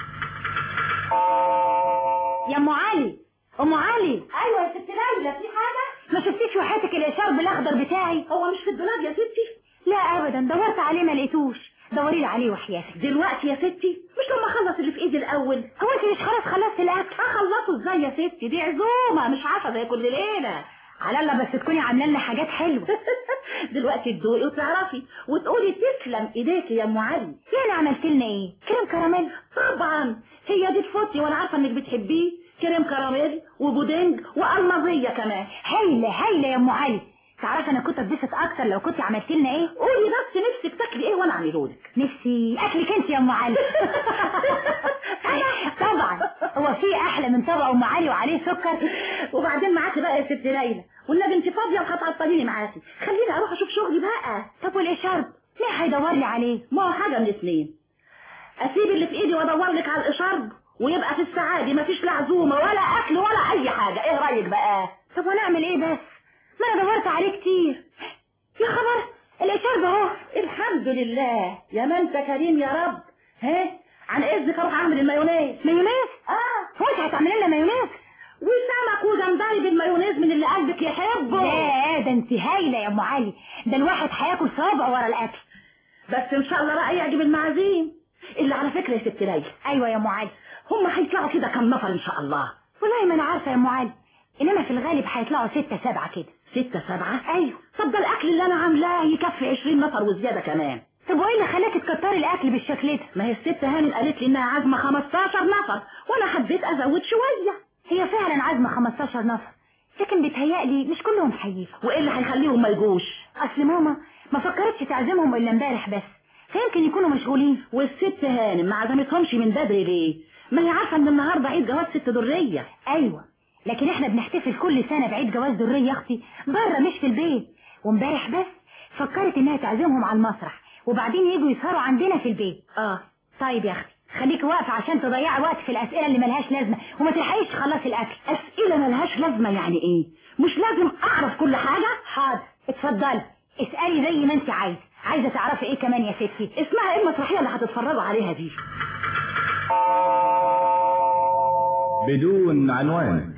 يا ام علي، ام علي. ايوه يا ست ليلى، في حاجه؟ ما شفتيش وحياتك الاشارب الاخضر بتاعي؟ هو مش في الدولاب يا ستي؟ لا ابدا، دورت عليه ما لقيتوش. دوري لي عليه وحياتك دلوقتي يا ستي، مش لما اخلص اللي في ايدي الاول. هو انت مش خلاص خلصت الاكل؟ اخلصه ازاي يا ستي؟ دي عزومه مش عارفه زي كل ليله. على الله بس تكوني عامله لنا حاجات حلوه. دلوقتي تدوقي وتعرفي وتقولي تسلم ايديكي يا ام علي. يعني عملت لنا ايه؟ كريم كراميل؟ طبعا هي دي تفوتي وانا عارفه انك بتحبيه. كريم كراميل وبودنج والمازيه كمان. هايله هايله يا ام علي. تعرفي انا كنت اتبسط اكتر لو كنت عملت لنا ايه؟ قولي بس نفسك تاكلي ايه وانا اعمله لك. نفسي اكلك انت يا ام علي. طبعا، هو في احلى من طبق ام علي وعليه سكر؟ وبعدين معاكي بقى يا ست ليلى، والنبي انت فاضيه وهتعطليني معاكي. خليني اروح اشوف شغلي بقى. طب والاشارب مين هيدور لي عليه؟ ما هو حاجه من الاثنين، اسيب اللي في ايدي وادور لك على الاشارب ويبقى في السعاده مفيش لا عزومه ولا اكل ولا اي حاجه. ايه رايك بقى؟ طب ونعمل ايه بس؟ ما انا دورت عليه كتير. يا خبر، الاشارب اهو. الحمد لله يا ما انت كريم يا رب. ها عن اذنك اروح اعمل المايونيز. مايونيز؟ اه. هو انت هتعملي لنا مايونيز؟ وسمك وجمبري بالمايونيز من اللي قلبك يحبه. لا ده انت هايله يا ام علي، ده الواحد هياكل صابع ورا الاكل. بس ان شاء الله بقى يعجب المعازيم. اللي على فكره يا ست ليلى. ايوه يا ام علي. هم هيطلعوا كده كم نفر ان شاء الله؟ والله ما انا عارفه يا ام علي، انما في الغالب هيطلعوا ستة سبعة كده. ستة سبعة؟ ايوه. طب ده الاكل اللي انا عاملاه يكفي عشرين نفر وزياده كمان. طب وايه اللي خلاكي تكتري الاكل بالشكل ده؟ ما هي الست هانم قالت لي انها عازمه خمستاشر نفر وانا حبيت ازود شويه. هي فعلا عازمه خمستاشر نفر، لكن بيتهيألي مش كلهم هيجوا. وايه اللي هيخليهم ما يجوش؟ اصل ماما ما فكرتش تعزمهم الا امبارح بس، فيمكن يكونوا مشغولين. والست هانم ما عزمتهمش من بدري ليه؟ ما هي عارفه ان النهارده عيد جواز ست دريه. ايوه، لكن احنا بنحتفل كل سنه بعيد جواز دريه يا اختي بره مش في البيت. وامبارح بس فكرت انها تعزمهم على المسرح وبعدين يجوا يسهروا عندنا في البيت. اه طيب يا اختي، خليكي واقفه عشان تضيعي وقت في الاسئله اللي ملهاش لازمه وما تلحقيش تخلصي الاكل. اسئله ملهاش لازمه يعني ايه؟ مش لازم اعرف كل حاجه؟ حاضر اتفضلي اسالي زي ما انت عايزه. عايزه تعرفي ايه كمان يا ستي؟ اسمها ايه المسرحيه اللي هتتفرجوا عليها دي؟ بدون عنوان.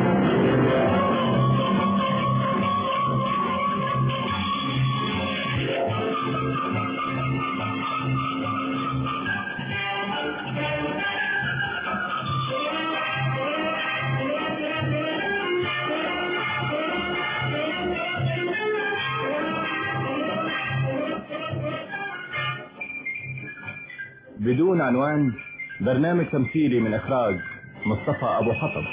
بدون عنوان برنامج تمثيلي من إخراج مصطفى أبو حطب.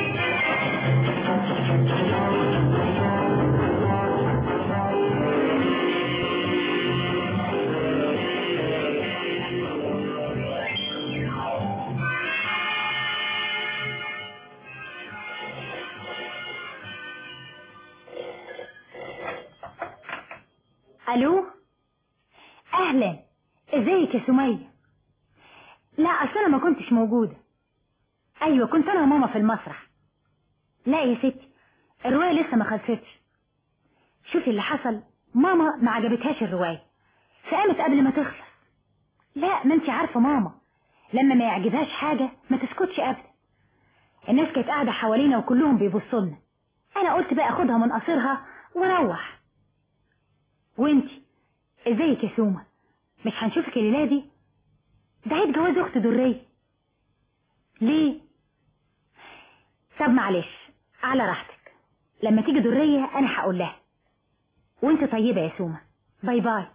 الو، اهلا، ازيك يا سمية؟ لا اصل انا ما كنتش موجودة. ايوه كنت انا وماما في المسرح. لا يا ستي الرواية لسه ما خلصتش. شوفي اللي حصل، ماما ما عجبتهاش الرواية فقامت قبل ما تخلص. لا ما انت عارفة ماما لما ما يعجبهاش حاجة ما تسكتش ابدا. الناس كانت قاعدة حوالينا وكلهم بيبصوا لنا. انا قلت بقى اخدها من قصرها واروح. وانتي ازيك يا سومة؟ مش هنشوفك الليلة دي؟ ده عيد جواز اخت درية. ليه؟ طب معلش على راحتك، لما تيجي درية انا هقول لها. وانت طيبة يا سومة، باي باي.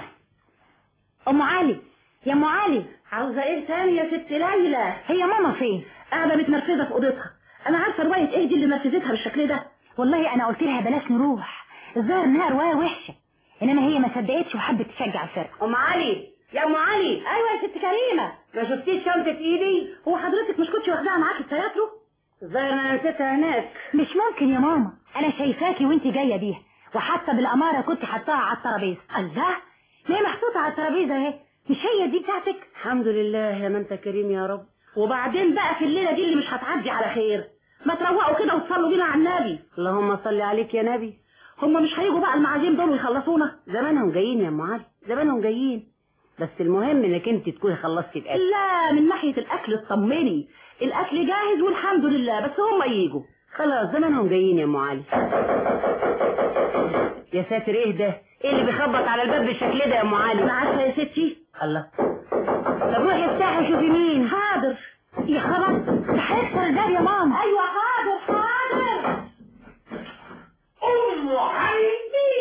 ام علي، يا ام علي. عاوزة ايه تاني يا ست ليلى؟ هي ماما فين؟ قاعدة متنرفزة في اوضتها. انا عارفة رواية ايه دي اللي نرفزتها بالشكل ده. والله انا قلت لها بلاش نروح، الظاهر انها رواية وحشة، انما هي ما صدقتش وحبت تشجع الفرقة. ام علي، يا ام علي. ايوه يا ست كريمة. ما شفتيش شنطة ايدي؟ هو حضرتك مش كنتش واخداها معاكي التياترو؟ الظاهر انا نسيتها هناك. مش ممكن يا ماما، انا شايفاكي وانت جايه بيها، وحتى بالاماره كنت حطاها على الترابيزه. الله، ليه محطوطه على الترابيزه اهي؟ مش هي دي بتاعتك؟ الحمد لله يا ما انت كريم يا رب. وبعدين بقى في الليله دي اللي مش هتعدي على خير، ما تروقوا كده وتصلوا بينا على النبي. اللهم صل عليك يا نبي. هم مش هيجوا بقى المعازيم دول ويخلصونا؟ زمانهم جايين يا ام علي، زمانهم جايين، بس المهم انك انت تكوني خلصتي الاكل. لا من ناحيه الاكل اطمني، الاكل جاهز والحمد لله، بس هم ييجوا خلاص زمانهم جايين يا ام علي. يا ساتر ايه ده؟ ايه اللي بيخبط على الباب بالشكل ده يا ام علي؟ انا عارفه يا ستي. الله، طب روحي افتحي شوفي مين. حاضر. يا خبر، ده هيكسر الباب يا ماما. ايوه حاضر حاضر. ام علي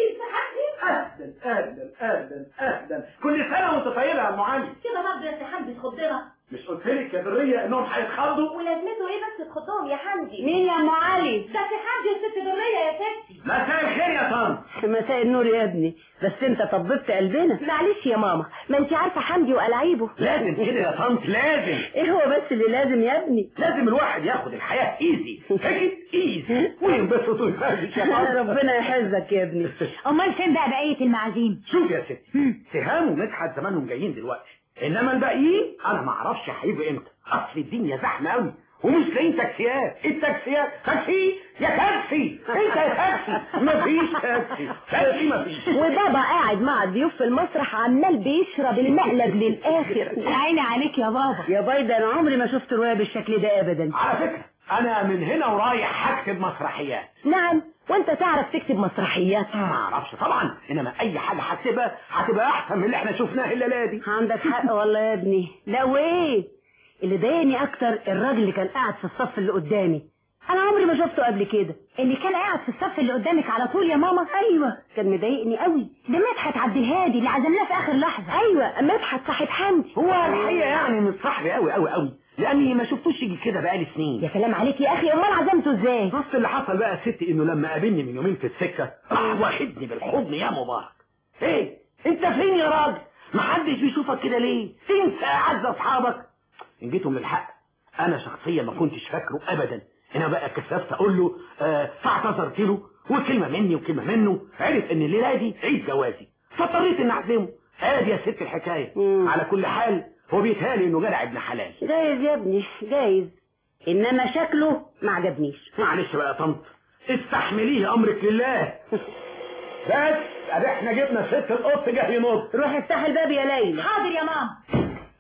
اهلا اهلا اهلا اهلا، كل سنه وانت طيبه يا ام علي. كده برضه يا سي حمدي تخضنا. مش قلت لك يا دريه انهم هيتخضوا؟ ولازمته ايه بس تخضهم يا حمدي؟ مين يا ام علي؟ ده سي حمدي وست دريه يا ستي. مساء الخير يا طنط. مساء النور يا ابني، بس انت طببت قلبنا. معلش يا ماما، ما انت عارفه حمدي وقلاعيبه. لازم كده يا طنط، لازم. ايه هو بس اللي لازم يا ابني؟ لازم الواحد ياخد الحياه ايزي هيك ايزي وينبسط ويفرفش يا طنط. ربنا يحفظك يا ابني. امال فين بقى بقيه المعازيم؟ شوف يا ستي، سهام ومدحت زمانهم جايين دلوقتي، انما الباقيين انا ما اعرفش هيجوا امتى. اصل الدنيا زحمه قوي ومش لاقيين تاكسيات. التاكسيات تاكسي يا تاكسي، انت يا تاكسي. مفيش تاكسي، تاكسي مفيش. وبابا قاعد مع الضيوف في المسرح عمال بيشرب المقلب للاخر. يا عيني عليك يا بابا. يا بايدة انا عمري ما شفت روايه بالشكل ده ابدا. على فكره انا من هنا ورايح هكتب مسرحيات. نعم، وانت تعرف تكتب مسرحيات؟ ما اعرفش طبعا، انما اي حاجه هكتبها هتبقى احسن من اللي احنا شفناه الليله دي. عندك حق والله يا ابني. لا وايه اللي ضايقني اكتر؟ الراجل اللي كان قاعد في الصف اللي قدامي، انا عمري ما شفته قبل كده. اللي كان قاعد في الصف اللي قدامك على طول يا ماما؟ ايوه كان مضايقني قوي. ده مدحت عبد الهادي اللي عزمناه في اخر لحظه. ايوه مدحت صاحب حمدي. هو الحقيقه يعني مش صاحبي قوي قوي قوي، لاني ما شفتوش يجي كده بقالي سنين. يا سلام عليك يا اخي، امال عزمته ازاي؟ بص اللي حصل بقى يا ستي، انه لما قابلني من يومين في السكه راح واخدني بالحضن يا مبارك. ايه انت فين يا راجل؟ محدش بيشوفك كده ليه؟ تنسى اعز اصحابك. ان جيتم للحق انا شخصيا ما كنتش فاكره ابدا، انا بقى كسفت اقول له آه فاعتذرت له، وكلمه مني وكلمه منه، عرف ان الليله دي عيد جوازي فاضطريت اني اعزمه. ادي يا ست الحكايه. مم. على كل حال هو بيتهيألي انه جدع ابن حلال. جايز يا ابني جايز، انما شكله ما عجبنيش. معلش بقى يا طنط، استحمليه امرك لله. بس ادي احنا جبنا ست القط جه ينط. روح افتح الباب يا ليلى. حاضر يا ماما.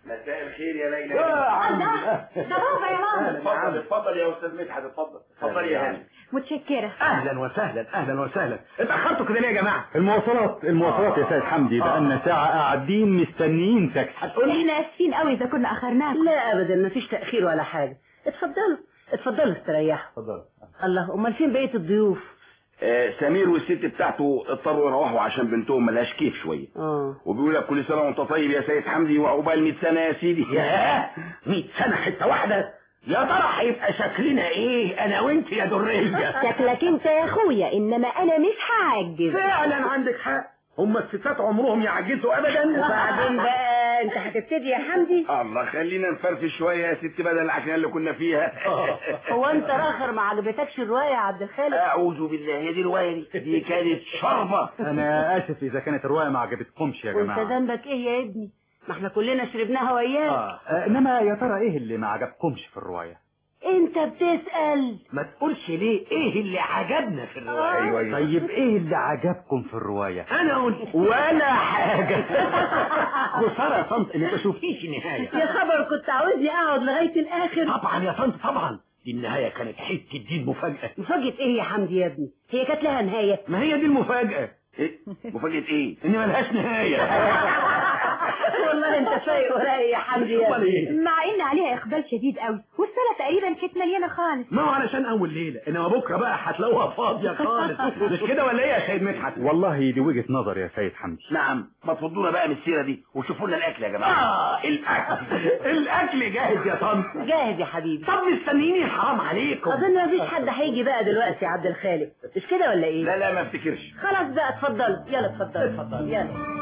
مساء الخير يا ليلى. ده بابا يا ماما. اتفضل اتفضل يا استاذ مدحت، اتفضل اتفضل يا هاني. متشكرة. اهلا وسهلا اهلا وسهلا. اتاخرتوا كده ليه يا جماعه؟ المواصلات المواصلات يا سيد حمدي، بقالنا ساعه قاعدين مستنيين تاكسي. احنا اسفين قوي اذا كنا اخرناكم. لا ابدا مفيش تاخير ولا حاجه. اتفضلوا اتفضلوا استريحوا. اتفضل. الله امال فين بقيه الضيوف؟ آه سمير والست بتاعته اضطروا يروحوا عشان بنتهم ملهاش كيف شويه. اه وبيقول لك كل سنه وانت طيب يا سيد حمدي وعقبال مية سنه يا سيدي. ياه مية سنه حته واحده؟ يا ترى هيبقى شكلنا ايه انا وانت يا دريه؟ شكلك انت يا اخويا، انما انا مش هعجز. فعلا عندك حق، هم الستات عمرهم يعجزوا ابدا. وبعدين بقى انت هتبتدي يا حمدي؟ الله خلينا نفرفش شويه يا ست بدل العكنه اللي كنا فيها. هو انت راخر ما عجبتكش الروايه يا عبد الخالق؟ اعوذ بالله، هي دي الروايه دي دي كانت شربه. انا اسف اذا كانت الروايه ما عجبتكمش يا جماعه. وانت ذنبك ايه يا ابني؟ ما احنا كلنا شربناها وياك. اه انما يا ترى ايه اللي ما عجبكمش في الروايه؟ انت بتسأل. ما تقولش ليه ايه اللي عجبنا في الروايه. ايوه ايوه. طيب ايه اللي عجبكم في الروايه؟ انا اقول ولا حاجه. خساره يا طنط اللي ما شفتيش النهايه. يا خبر كنت عاوزني اقعد لغايه الاخر. طبعا يا طنط طبعا، دي النهايه كانت حته دين مفاجاه. مفاجاه ايه يا حمدي يا ابني؟ هي كانت لها نهايه؟ ما هي دي المفاجاه. ايه مفاجاه ايه؟ ان ملهاش نهايه. والله انت فايق ورايق يا حمدي يا ابني. مع ان عليها اقبال شديد قوي، والسنه تقريبا كانت مليانه خالص. ما هو علشان اول ليله، انما بكره بقى هتلاقوها فاضيه خالص. مش كده ولا ايه يا سيد مدحت؟ والله دي وجهه نظر يا سيد حمدي. نعم، ما تفضونا بقى من السيره دي وشوفوا لنا الاكل يا جماعه. اه الاكل الاكل جاهز يا طنط. جاهز يا حبيبي. طب مستنيني حرام عليكم. اظن مفيش حد هيجي بقى دلوقتي يا عبد الخالق، مش كده ولا ايه؟ لا لا ما افتكرش. خلاص بقى اتفضل يلا اتفضل اتفضل يلا.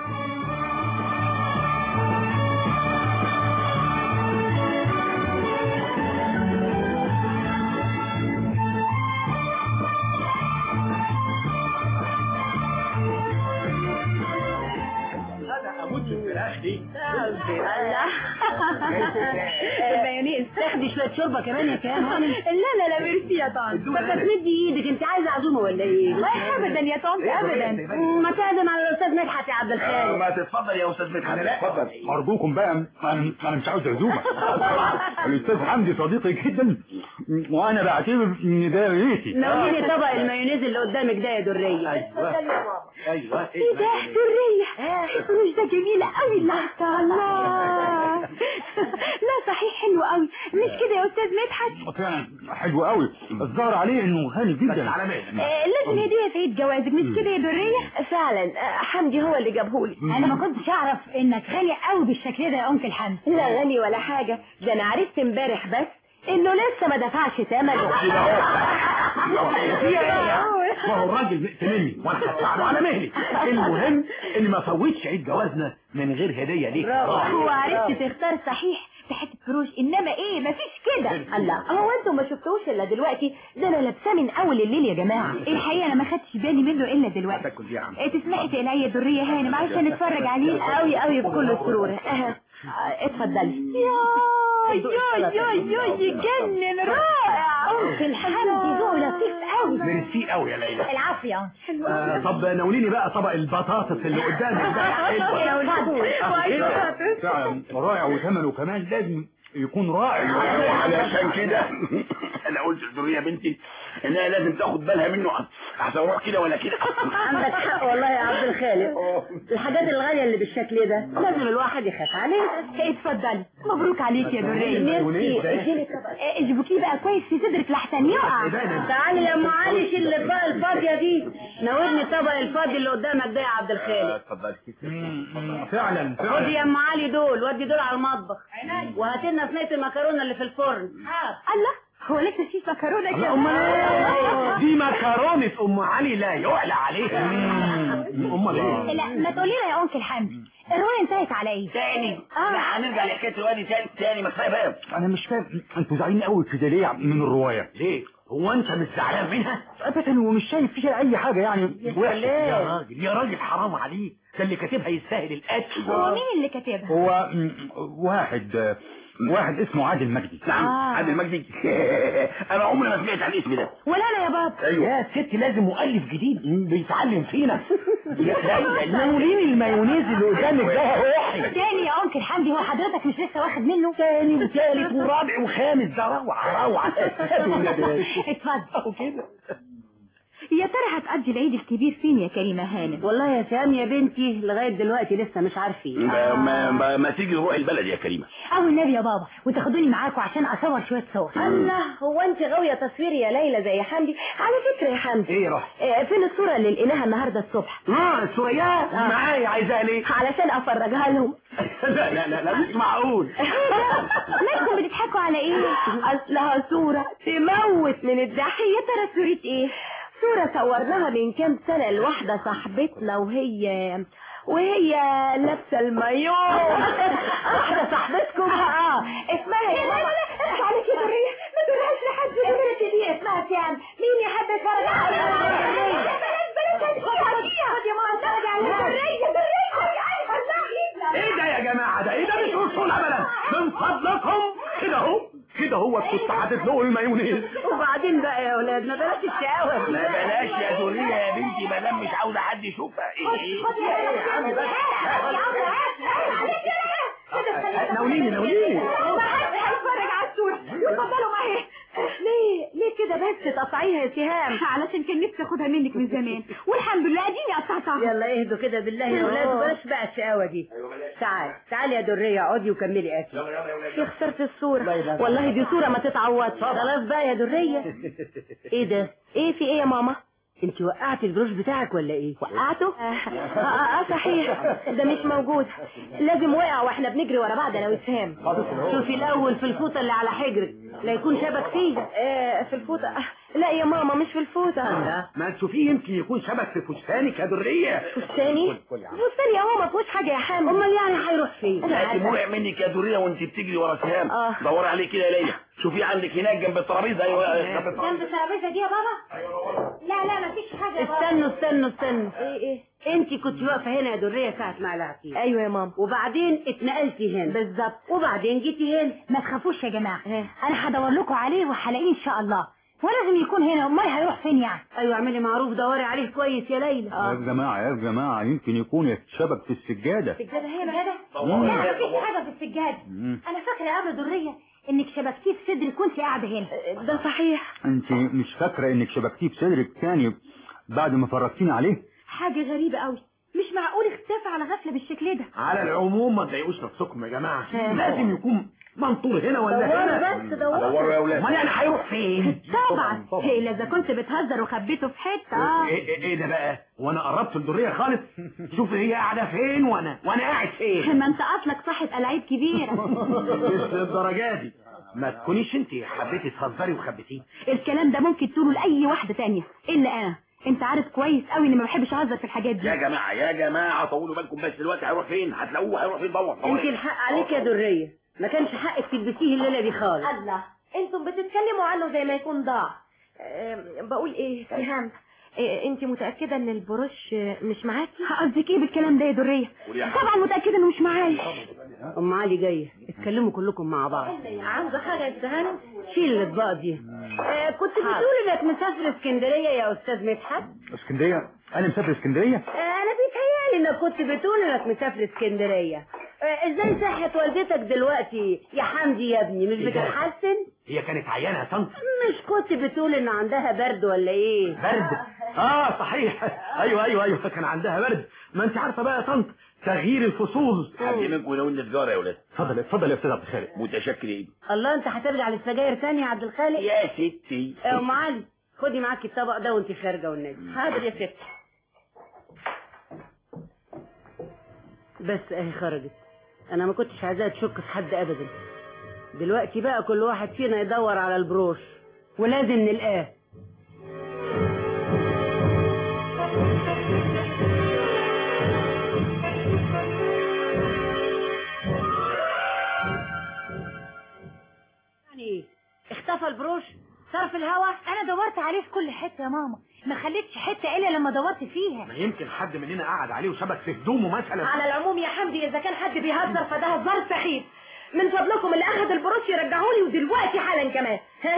الفراخ دي المايونيز. تاخدي شويه شوربه كمان يا كام؟ لا لا لا ميرسي يا طنط. ما تمدي ايدك، انت عايزه عزومه ولا ايه؟ لا ابدا يا طنط ابدا. ما تعزم على الاستاذ مدحت يا عبد الخالق. ما تتفضل يا استاذ مدحت. اتفضل. ارجوكم بقى، انا انا مش عاوز عزومه. الاستاذ حمدي صديقي جدا وانا بعتبر ان ده بيتي. ناوليني طبق المايونيز اللي قدامك ده يا دريه. اتفضلي يا ماما. ايوه ايه ده دريه؟ مش ده جميله قوي اللي الله. لا صحيح حلو قوي، مش كده يا استاذ مدحت؟ فعلا حلو قوي، الظاهر عليه انه غالي جدا. على مهلك. آه لازم هديه في عيد جوازك، مش كده يا دريه؟ فعلا آه حمدي هو اللي جابهولي. انا ما كنتش اعرف انك غني قوي بالشكل ده يا انكل حمدي. لا غني ولا حاجه، ده انا عرفت امبارح بس انه لسه ما دفعش ثمنه. ما هو الراجل مقت مني وانا هدفع له على مهلي. المهم اني ما فوتش عيد جوازنا من غير هديه ليك. هو عرفت تختار صحيح في حته فروش، انما ايه مفيش كده. الله، هو انتم ما شفتوش الا دلوقتي؟ ده انا لابساه من اول الليل يا جماعه. الحقيقه انا ما خدتش بالي منه الا دلوقتي. إيه تسمحي تقلعي يا دريه هانم عشان نتفرج عليه؟ قوي قوي بكل سرور. اه اتفضلي. يا يا يا يا يجنن رائع. انكل حمدي ذوق لطيف قوي. ميرسي قوي يا ليلى. العافيه. آه طب ناوليني بقى طبق البطاطس اللي قدامك ده. فعلا رائع وثمنه كمان لازم يكون رائع. علشان كده انا قلت لدورية بنتي انها لازم تاخد بالها منه احسن اروح كده ولا كده. عندك حق والله يا عبد الخالق، الحاجات الغاليه اللي بالشكل ده لازم الواحد يخاف عليها. اتفضلي، مبروك عليك يا دريه. نفسي اجيبوكيه بقى كويس في صدرك لحسن يقع. تعالي يا ام علي شيل الاطباق الفاضيه دي، ناولني الطبق الفاضي اللي قدامك ده يا عبد الخالق. اتفضلي. فعلا فعلا. خدي يا ام علي دول، ودي دول على المطبخ وهات لنا صينيه المكرونه اللي في الفرن. الله، هو لسه في مكرونه كده؟ امال دي مكرونه ام علي لا يعلى عليها. امال ايه؟ لا ما تقولي لنا يا انكل حمدي، الروايه انتهت على ايه؟ تاني؟ لا هنرجع لحكايه الروايه دي تاني تاني ما كفايه بقى. انا مش فاهم انتوا زعلانين قوي كده ليه من الروايه؟ ليه؟ هو انت مش زعلان منها؟ ابدا، ومش شايف فيها اي حاجه يعني. يا راجل يا راجل حرام عليك، ده اللي كاتبها يستاهل القتل. هو مين اللي كاتبها؟ هو واحد واحد اسمه عادل مجدي. نعم آه. عادل مجدي. انا عمري ما سمعت عن الاسم ده. ولا انا يا بابا. ايوه يا ست، لازم مؤلف جديد بيتعلم فينا. يا ليلى المايونيز المايونيز اللي قدامك ده روحي. تاني يا انكل حمدي، هو حضرتك مش لسه واخد منه؟ تاني وثالث ورابع وخامس، ده روعه روعه. اتفضل كده. يا ترى هتقضي العيد الكبير فين يا كريمه هانم؟ والله يا سام يا بنتي لغايه دلوقتي لسه مش عارفين. ما, ما, ما, ما تيجي نروح البلد يا كريمه. او النبي يا بابا، وتاخدوني معاكم عشان اصور شويه صور. الله، هو انت غاويه تصوير يا ليلى زي حمدي؟ على فكره يا حمدي، ايه روح آه فين الصوره اللي لقيناها النهارده الصبح؟ اه السوريات آه. معايا، عايزاها ليه؟ علشان افرجها لهم. لا لا لا لا مش معقول. مالكم بتضحكوا على ايه؟ اصلها صوره تموت من الضحك. يا ترى صوره ايه؟ صورة صورناها من كام سنة لواحدة صاحبتنا وهي وهي لابسة المايو. واحدة صاحبتكم اه اسمها يا ماما. اخ عليك يا درية، ما تقولهاش لحد. البنت دي اسمها سام. مين يحب يتفرج على درية؟ بلاش بلاش خد يا ماما اتفرج على درية. درية ايه ده يا جماعة؟ ده ايه ده؟ مش وصول ابدا من فضلكم. كده اهو كده هو كنت هتدلقوا المايونيز. وبعدين بقى يا اولاد ما بلاش الشقاوة. ما بلاش يا دولية يا بنتي، ما دام مش عاوزه حد يشوفها. ايه ناوليني ناوليني. ما حدش هيتفرج على الصورة. اتفضلوا معايا. ليه ليه كده بس تقطعيها يا سهام؟ علشان كان نفسي اخدها منك من زمان، والحمد لله اديني قطعتها. يلا اهدوا كده بالله يا اولاد، بلاش بقى الشقاوة دي. تعال تعال يا درية، اقعدي وكملي اكل. يا خسرت الصورة، والله دي صورة ما تتعوضش. خلاص بقى يا درية. ايه ده؟ ايه في ايه يا ماما؟ انت وقعتي البروش بتاعك ولا ايه؟ وقعته؟ اه اه, آه صحيح، ده مش موجود. لازم وقع واحنا بنجري ورا بعض يا وسام. شوفي الاول في الفوطه اللي على حجرك، لا يكون شبك فيها. آه في الفوطه؟ آه لا يا ماما مش في الفوطه. لا ما تشوفيه، يمكن يكون شبك في فستانك يا درية. فستاني؟ فستاني اهو ما فيهوش حاجه يا حامد. امال يعني هيروح فين؟ لكن وقع منك يا درية وانت بتجري ورا سهام. آه. دوري عليه كده يا ليلى، شوفي عندك هناك جنب الترابيزه. ايوه جنب الترابيزه دي يا بابا. لا لا مفيش حاجه يا بابا. استنوا استنوا استنوا. ايه ايه انت كنت واقفه هنا يا دريه ساعه ما قلعتي؟ ايوه يا ماما. وبعدين اتنقلتي هنا؟ بالظبط. وبعدين جيتي هنا؟ ما تخافوش يا جماعه، انا هدور لكم عليه وهلاقيه ان شاء الله، ولازم يكون هنا، امال هيروح فين يعني؟ ايوه اعملي معروف، دوري عليه كويس يا ليلى. آه. يا جماعه يا جماعه يمكن يكون يتشبك في السجاده. السجاده هنا كده؟ لا مفيش حاجه في السجاده. انا فاكره يا ابله دريه انك شبكتيه في صدرك كنت قاعده هنا. ده صحيح. انت مش فاكره انك شبكتيه في صدرك تاني بعد ما فرجتينا عليه؟ حاجه غريبه قوي، مش معقول اختفى على غفله بالشكل ده. على العموم ما تضايقوش نفسكم يا جماعه، لازم يكون منطور هنا ولا هنا. بس دوروا دوروا يا اولاد. امال يعني هيروح فين؟ طبعا الا اذا كنت بتهزر وخبيته في حته. اه ايه ايه, إيه ده بقى؟ وانا قربت الدريه خالص. شوفي هي قاعده فين وانا وانا قاعد فين. ما انت اصلك صاحب ألاعيب كبيره. مش للدرجه دي، ما تكونيش انت حبيتي تهزري وخبيتيه. الكلام ده ممكن تقوله لاي واحده تانية الا انا. انت عارف كويس قوي اني ما بحبش اهزر في الحاجات دي. يا جماعه يا جماعه طولوا بالكم بس، دلوقتي هيروح فين؟ هتلاقوه هيروح فين؟ دور انت الحق عليك يا دريه، ما كانش حقك تلبسيه الليله دي خالص. الله، انتم بتتكلموا عنه زي ما يكون ضاع. أه بقول ايه سهام، إيه انت متاكده ان البروش مش معاكي؟ قصدك ايه بالكلام ده يا دريه؟ طبعا متاكده انه مش معايا. ام علي جايه، اتكلموا كلكم مع بعض. عاوزه حاجه يا سهام؟ شيل الاطباق دي. آه كنت بتقول انك مسافر اسكندريه يا استاذ مدحت؟ اسكندريه؟ انا مسافر اسكندريه؟ آه انا بيتهيألي انك كنت بتقول انك مسافر اسكندريه. آه ازاي صحة والدتك دلوقتي يا حمدي يا ابني؟ مش بتتحسن؟ هي كانت عيانه يا طنط. مش كنت بتقول ان عندها برد ولا ايه؟ برد؟ اه صحيح. ايوه ايوه ايوه كان عندها برد. ما انت عارفه بقى يا طنط تغيير الفصول. حد منكم لو ان سجاره يا ولاد؟ اتفضل اتفضل يا استاذ عبد الخالق. متشكرين. الله، انت هترجع للسجاير تاني يا عبد الخالق؟ يا ستي يا ام علي خدي معاكي الطبق ده وانت خارجه والنبي. حاضر يا ستي. بس اهي خرجت. انا ما كنتش عايزاها تشك في حد ابدا. دلوقتي بقى كل واحد فينا يدور على البروش ولازم نلقاه. يعني اختفى البروش؟ صار في الهوا؟ انا دورت عليه في كل حته يا ماما، ما خليتش حته الا لما دورت فيها. ما يمكن حد مننا قعد عليه وشبك في هدومه مثلا. على العموم يا حمدي اذا كان حد بيهزر فده هزار سخيف. من فضلكم اللي اخذ البروش يرجعه لي ودلوقتي حالا كمان. ها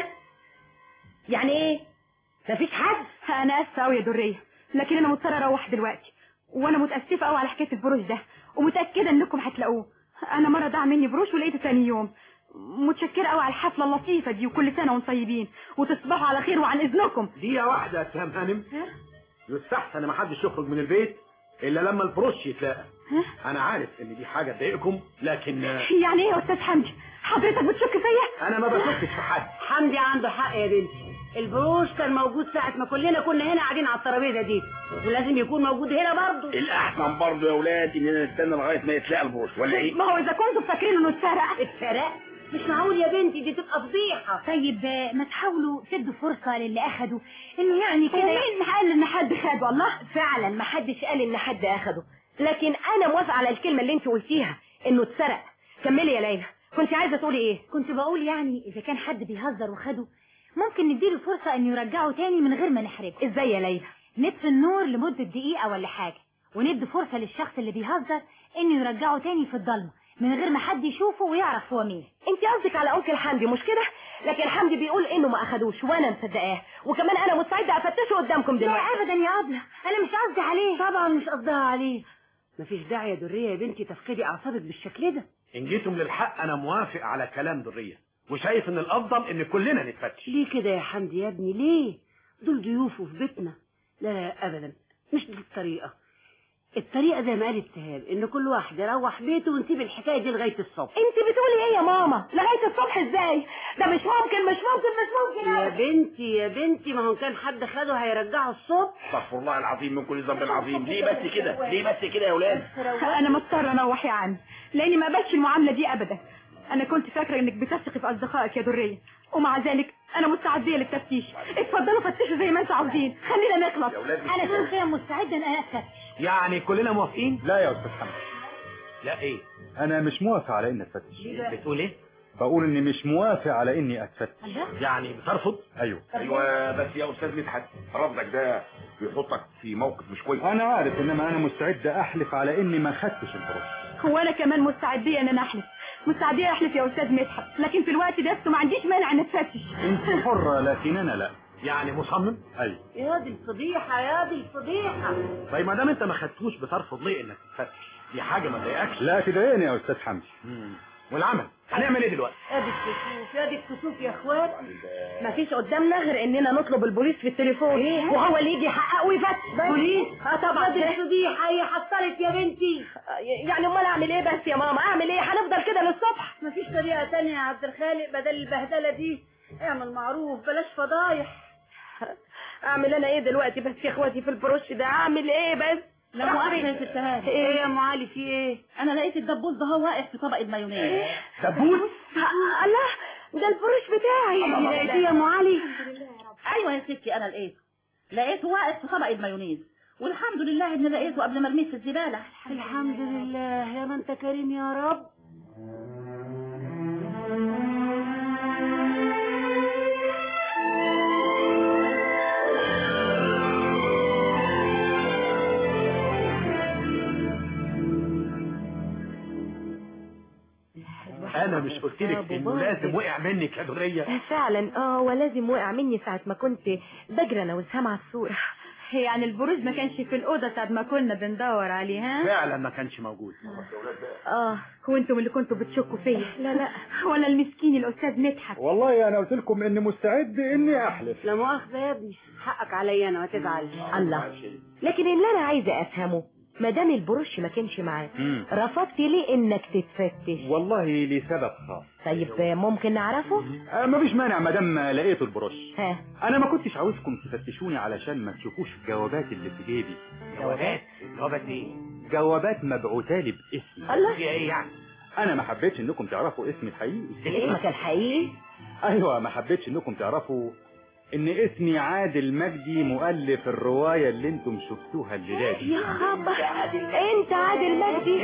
يعني ايه؟ مفيش حد؟ انا اسفه قوي يا دريه، لكن انا مضطره اروح دلوقتي، وانا متاسفه قوي على حكايه البروش ده، ومتاكده انكم هتلاقوه. انا مره ضاع مني بروش ولقيته ثاني يوم. متشكره قوي على الحفله اللطيفه دي، وكل سنه وانتم طيبين وتصبحوا على خير وعن اذنكم. دقيقه واحده يا سهام هانم. يستحسن ما حدش يخرج من البيت الا لما البروش يتلاقى. انا عارف ان دي حاجه تضايقكم، لكن يعني ايه يا استاذ حمدي؟ حضرتك بتشك فيا؟ انا ما بشكش في حد. حمدي عنده حق يا بنتي، البروش كان موجود ساعة ما كلنا كنا هنا قاعدين على الترابيزة دي، ولازم يكون موجود هنا برضه. الأحسن برضه يا ولاد إننا نستنى لغاية ما يتلاقى البروش ولا إيه؟ ما هو إذا كنتوا فاكرين إنه اتسرق. اتسرق؟ مش معقول يا بنتي، دي تبقى فضيحة. طيب ما تحاولوا تدوا فرصة للي أخده، إنه يعني كده. مين قال إن حد خده؟ الله فعلا ما حدش قال إن حد أخده، لكن أنا موافقة على الكلمة اللي أنت قلتيها إنه اتسرق. كملي يا ليلى، كنت عايزة تقولي إيه؟ كنت بقول يعني إذا كان حد بيهزر وخده ممكن نديله فرصة انه يرجعه تاني من غير ما نحرجه. ازاي يا ليلى؟ نطفي النور لمدة دقيقة ولا حاجة، وندي فرصة للشخص اللي بيهزر انه يرجعه تاني في الضلمة من غير ما حد يشوفه ويعرف هو مين. انت قصدك على انكل حمدي مش كده؟ لكن حمدي بيقول انه ما اخدوش وانا مصدقاه، وكمان انا مستعده افتشه قدامكم دلوقتي. لا ابدا يا ابله، انا مش قصدي عليه. طبعا مش قصدها عليه. مفيش داعي يا دريه يا بنتي تفقدي اعصابك بالشكل ده. ان جيتم للحق انا موافق على كلام دريه، وشايف ان الافضل ان كلنا نتفتش. ليه كده يا حمدي يا ابني ليه؟ دول ضيوفه في بيتنا. لا لا ابدا، مش دي الطريقه. الطريقه زي ما قالت سهام ان كل واحد يروح بيته ونسيب الحكايه دي لغايه الصبح. انت بتقولي ايه يا ماما؟ لغايه الصبح ازاي؟ ده مش ممكن مش ممكن مش ممكن يا بنتي يا بنتي، ما هو كان حد خده هيرجعه الصبح. استغفر الله العظيم من كل ذنب عظيم. ليه بس كده؟ ليه بس كده يا ولاد؟ انا مضطره اروح يا عم، لاني ما قبلتش المعامله دي ابدا. انا كنت فاكره انك بتثقي في اصدقائك يا دريه، ومع ذلك انا مستعده للتفتيش. اتفضلوا فتشوا زي ما انتوا عاوزين، خلينا نخلص. انا شخصيا مستعده ان انا افتش. يعني كلنا موافقين؟ لا يا استاذ حمد. لا ايه؟ انا مش موافق على اني اتفتش. بتقول ايه؟ بقول اني مش موافق على اني اتفتش. يعني بترفض؟ ايوه ايوه بس يا استاذ مدحت رفضك ده بيحطك في موقف مش كويس. انا عارف، انما انا مستعد احلف على اني ما خدتش البروش. هو انا كمان مستعديه ان انا احلف، مستعديه احلف يا استاذ مدحت، لكن في الوقت ده ما عنديش مانع ان اتفتش. انت حره لكن انا لا. يعني مصمم؟ ايوه. يا دي الفضيحه يا دي الفضيحه. طيب ما دام انت ما خدتوش بترفض ليه انك تتفتش؟ دي حاجه ما تضايقكش؟ لا تضايقني يا استاذ حمدي. والعمل هنعمل ايه دلوقتي؟ يا دي الكسوف يا دي الكسوف يا اخوات. مفيش قدامنا غير اننا نطلب البوليس في التليفون إيه؟ وهو اللي يجي يحقق ويفتش. بوليس؟ اه طبعا. يا دي الفضيحه هي حصلت يا بنتي. يعني امال اعمل ايه بس يا ماما؟ اعمل ايه؟ هنفضل كده للصبح؟ مفيش طريقه تانية يا عبد الخالق بدل البهدله دي. اعمل معروف بلاش فضايح. اعمل انا ايه دلوقتي بس يا اخواتي في البروش ده؟ اعمل ايه بس؟ لا مؤاخذة يا ست هاني. ايه يا ام علي في ايه؟ انا لقيت الدبوس ده هو واقف في طبق المايونيز. دبوس؟ الله، ده البروش بتاعي. لقيتيه يا ام علي؟ ايوه يا ستي انا لقيته لقيته واقف في طبق المايونيز، والحمد لله ان لقيته قبل ما ارميه في الزباله. الحمد لله يا ما انت كريم يا رب. انا مش قلت لك انه لازم وقع منك يا دريه؟ فعلا اه ولازم وقع مني ساعه ما كنت بجري انا وسام على الصوره. يعني البروج ما كانش في الاوضه ساعه ما كنا بندور عليه؟ ها فعلا ما كانش موجود. اه وانتم اللي كنتوا بتشكوا فيا. لا لا ولا المسكين الاستاذ مدحت. والله انا قلت لكم اني مستعد اني احلف. لا مؤاخذه يا ابني، حقك عليا انا ما تزعلش. الله، لكن اللي انا عايزه افهمه ما دام البروش ما كانش معاك رفضت ليه انك تتفتش؟ والله لسبب خاص. طيب ممكن نعرفه؟ آه مفيش مانع ما دام لقيت البروش. ها انا ما كنتش عاوزكم تفتشوني علشان ما تشوفوش الجوابات اللي في جيبي. جوابات؟ جوابات ايه؟ جوابات مبعوثالي باسمي. الله، في ايه يعني؟ انا ما حبيتش انكم تعرفوا اسمي الحقيقي. اسمك الحقيقي؟ ايوه ما حبيتش انكم تعرفوا ان اسمي عادل مجدي، مؤلف الرواية اللي انتم شفتوها الليلة دي. يا خبر، انت عادل مجدي؟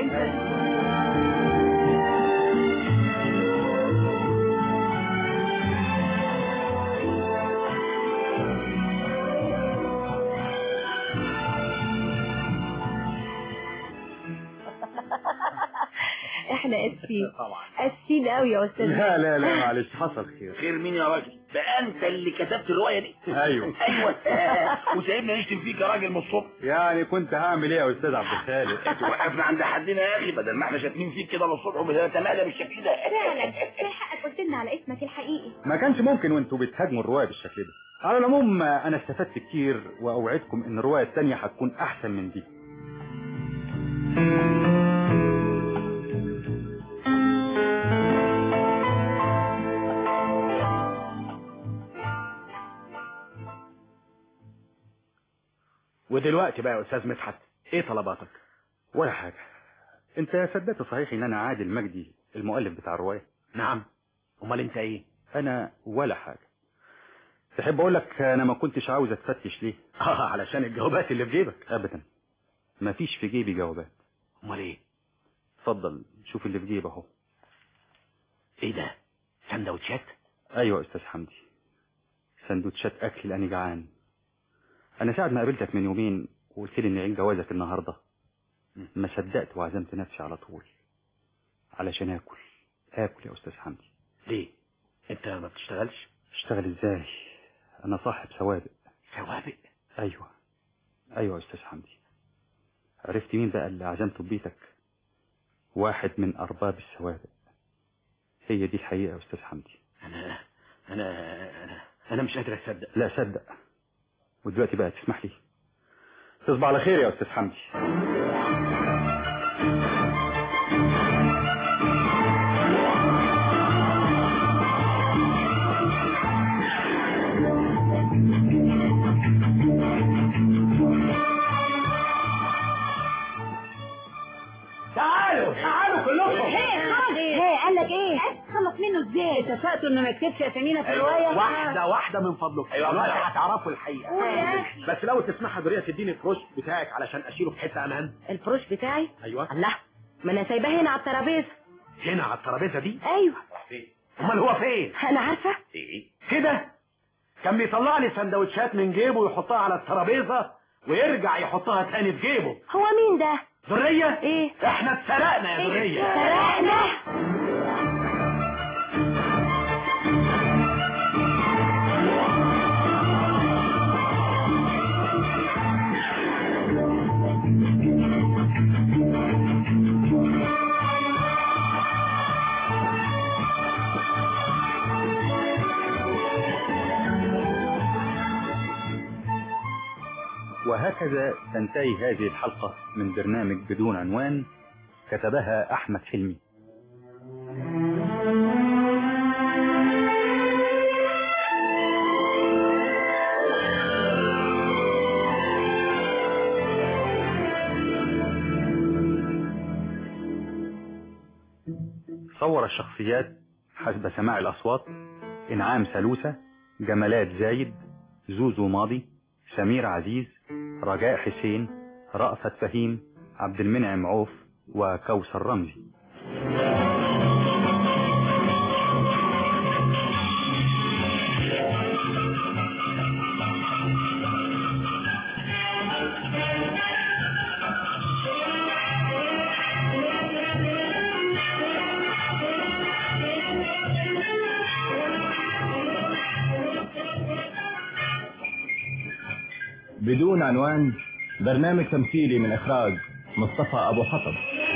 احنا اسفين اسفين قوي يا استاذ. لا لا لا معلش حصل خير. خير مين يا راجل؟ بقى انت اللي كتبت الروايه دي؟ ايوه ايوه وسايبنا نشتم فيك يا راجل من الصبح. يعني كنت هعمل ايه يا استاذ عبد الخالق؟ توقفنا عند حدنا يا اخي بدل ما احنا شاتمين فيك كده للصبح وبنتمادى بالشكل ده. فعلا في حقك قلت لنا على اسمك الحقيقي. ما كانش ممكن وانتوا بتهاجموا الروايه بالشكل ده. على العموم انا استفدت كتير واوعدكم ان الروايه الثانيه هتكون احسن من دي. ودلوقتي بقى يا استاذ مدحت ايه طلباتك؟ ولا حاجه. انت صدقت صحيح ان انا عادل مجدي المؤلف بتاع الروايه؟ نعم. امال انت ايه؟ انا ولا حاجه. تحب اقول لك انا ما كنتش عاوز اتفتش ليه؟ اه علشان الجوابات اللي في جيبك. ابدا ما فيش في جيبي جوابات. امال ايه؟ اتفضل شوف اللي في جيبي اهو. ايه ده؟ سندوتشات؟ ايوه يا استاذ حمدي، سندوتشات اكل لاني جعان. انا ساعة ما قابلتك من يومين وقلت لي ان عيد جوازك النهارده ما صدقت وعزمت نفسي على طول علشان اكل. اكل يا استاذ حمدي. ليه؟ انت ما بتشتغلش؟ اشتغل ازاي؟ انا صاحب سوابق. سوابق؟ ايوه ايوه يا استاذ حمدي. عرفت مين بقى اللي عزمته ببيتك؟ واحد من ارباب السوابق. هي دي الحقيقه يا استاذ حمدي. انا انا انا, أنا مش قادر اصدق. لا صدق. ودلوقتي بقى تسمح لي تصبح على خير يا استاذ حمدي. تعالوا تعالوا كلكم. ايه خالد ايه قال لك ايه؟ خلص منه ازاي؟ اتفقتوا انه ما يكتبش اسامينا في الروايه؟ واحده واحده من فضلك. ايوه دلوقتي هتعرفوا الحقيقه. يا اخي بس لو تسمحها دوريه تديني الفروش بتاعك علشان اشيله في حته امان. الفروش بتاعي؟ ايوه. الله ما انا سايباه هنا على الترابيزه. هنا على الترابيزه دي؟ ايوه. امال هو فين؟ انا عارفه. ايه كده؟ كان بيطلع لي سندوتشات من جيبه ويحطها على الترابيزه ويرجع يحطها تاني في جيبه. هو مين ده؟ دريه؟ ايه؟ احنا اتسرقنا يا دريه. اتسرقنا؟ وهكذا تنتهي هذه الحلقة من برنامج بدون عنوان، كتبها أحمد حلمي. صور الشخصيات حسب سماع الأصوات: إنعام سلوسة، جمالات زايد، زوزو ماضي، سمير عزيز، رجاء حسين، رأفت فهيم، عبد المنعم عوف، وكوثر رمزي. بدون عنوان، برنامج تمثيلي من إخراج مصطفى أبو حطب.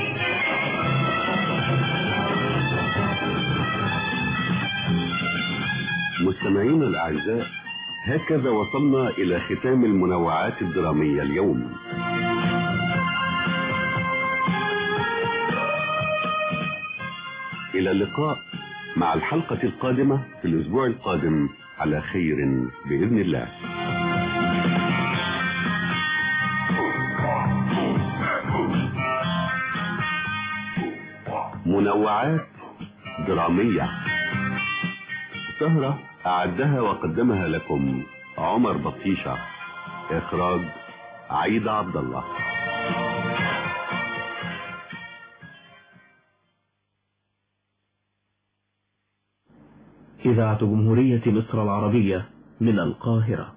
مستمعينا الأعزاء، هكذا وصلنا إلى ختام المنوعات الدرامية اليوم. إلى اللقاء مع الحلقة القادمة في الأسبوع القادم على خير بإذن الله. منوعات درامية، سهرة أعدها وقدمها لكم عمر بطيشة، إخراج عيد عبد الله. إذاعة جمهورية مصر العربية من القاهرة.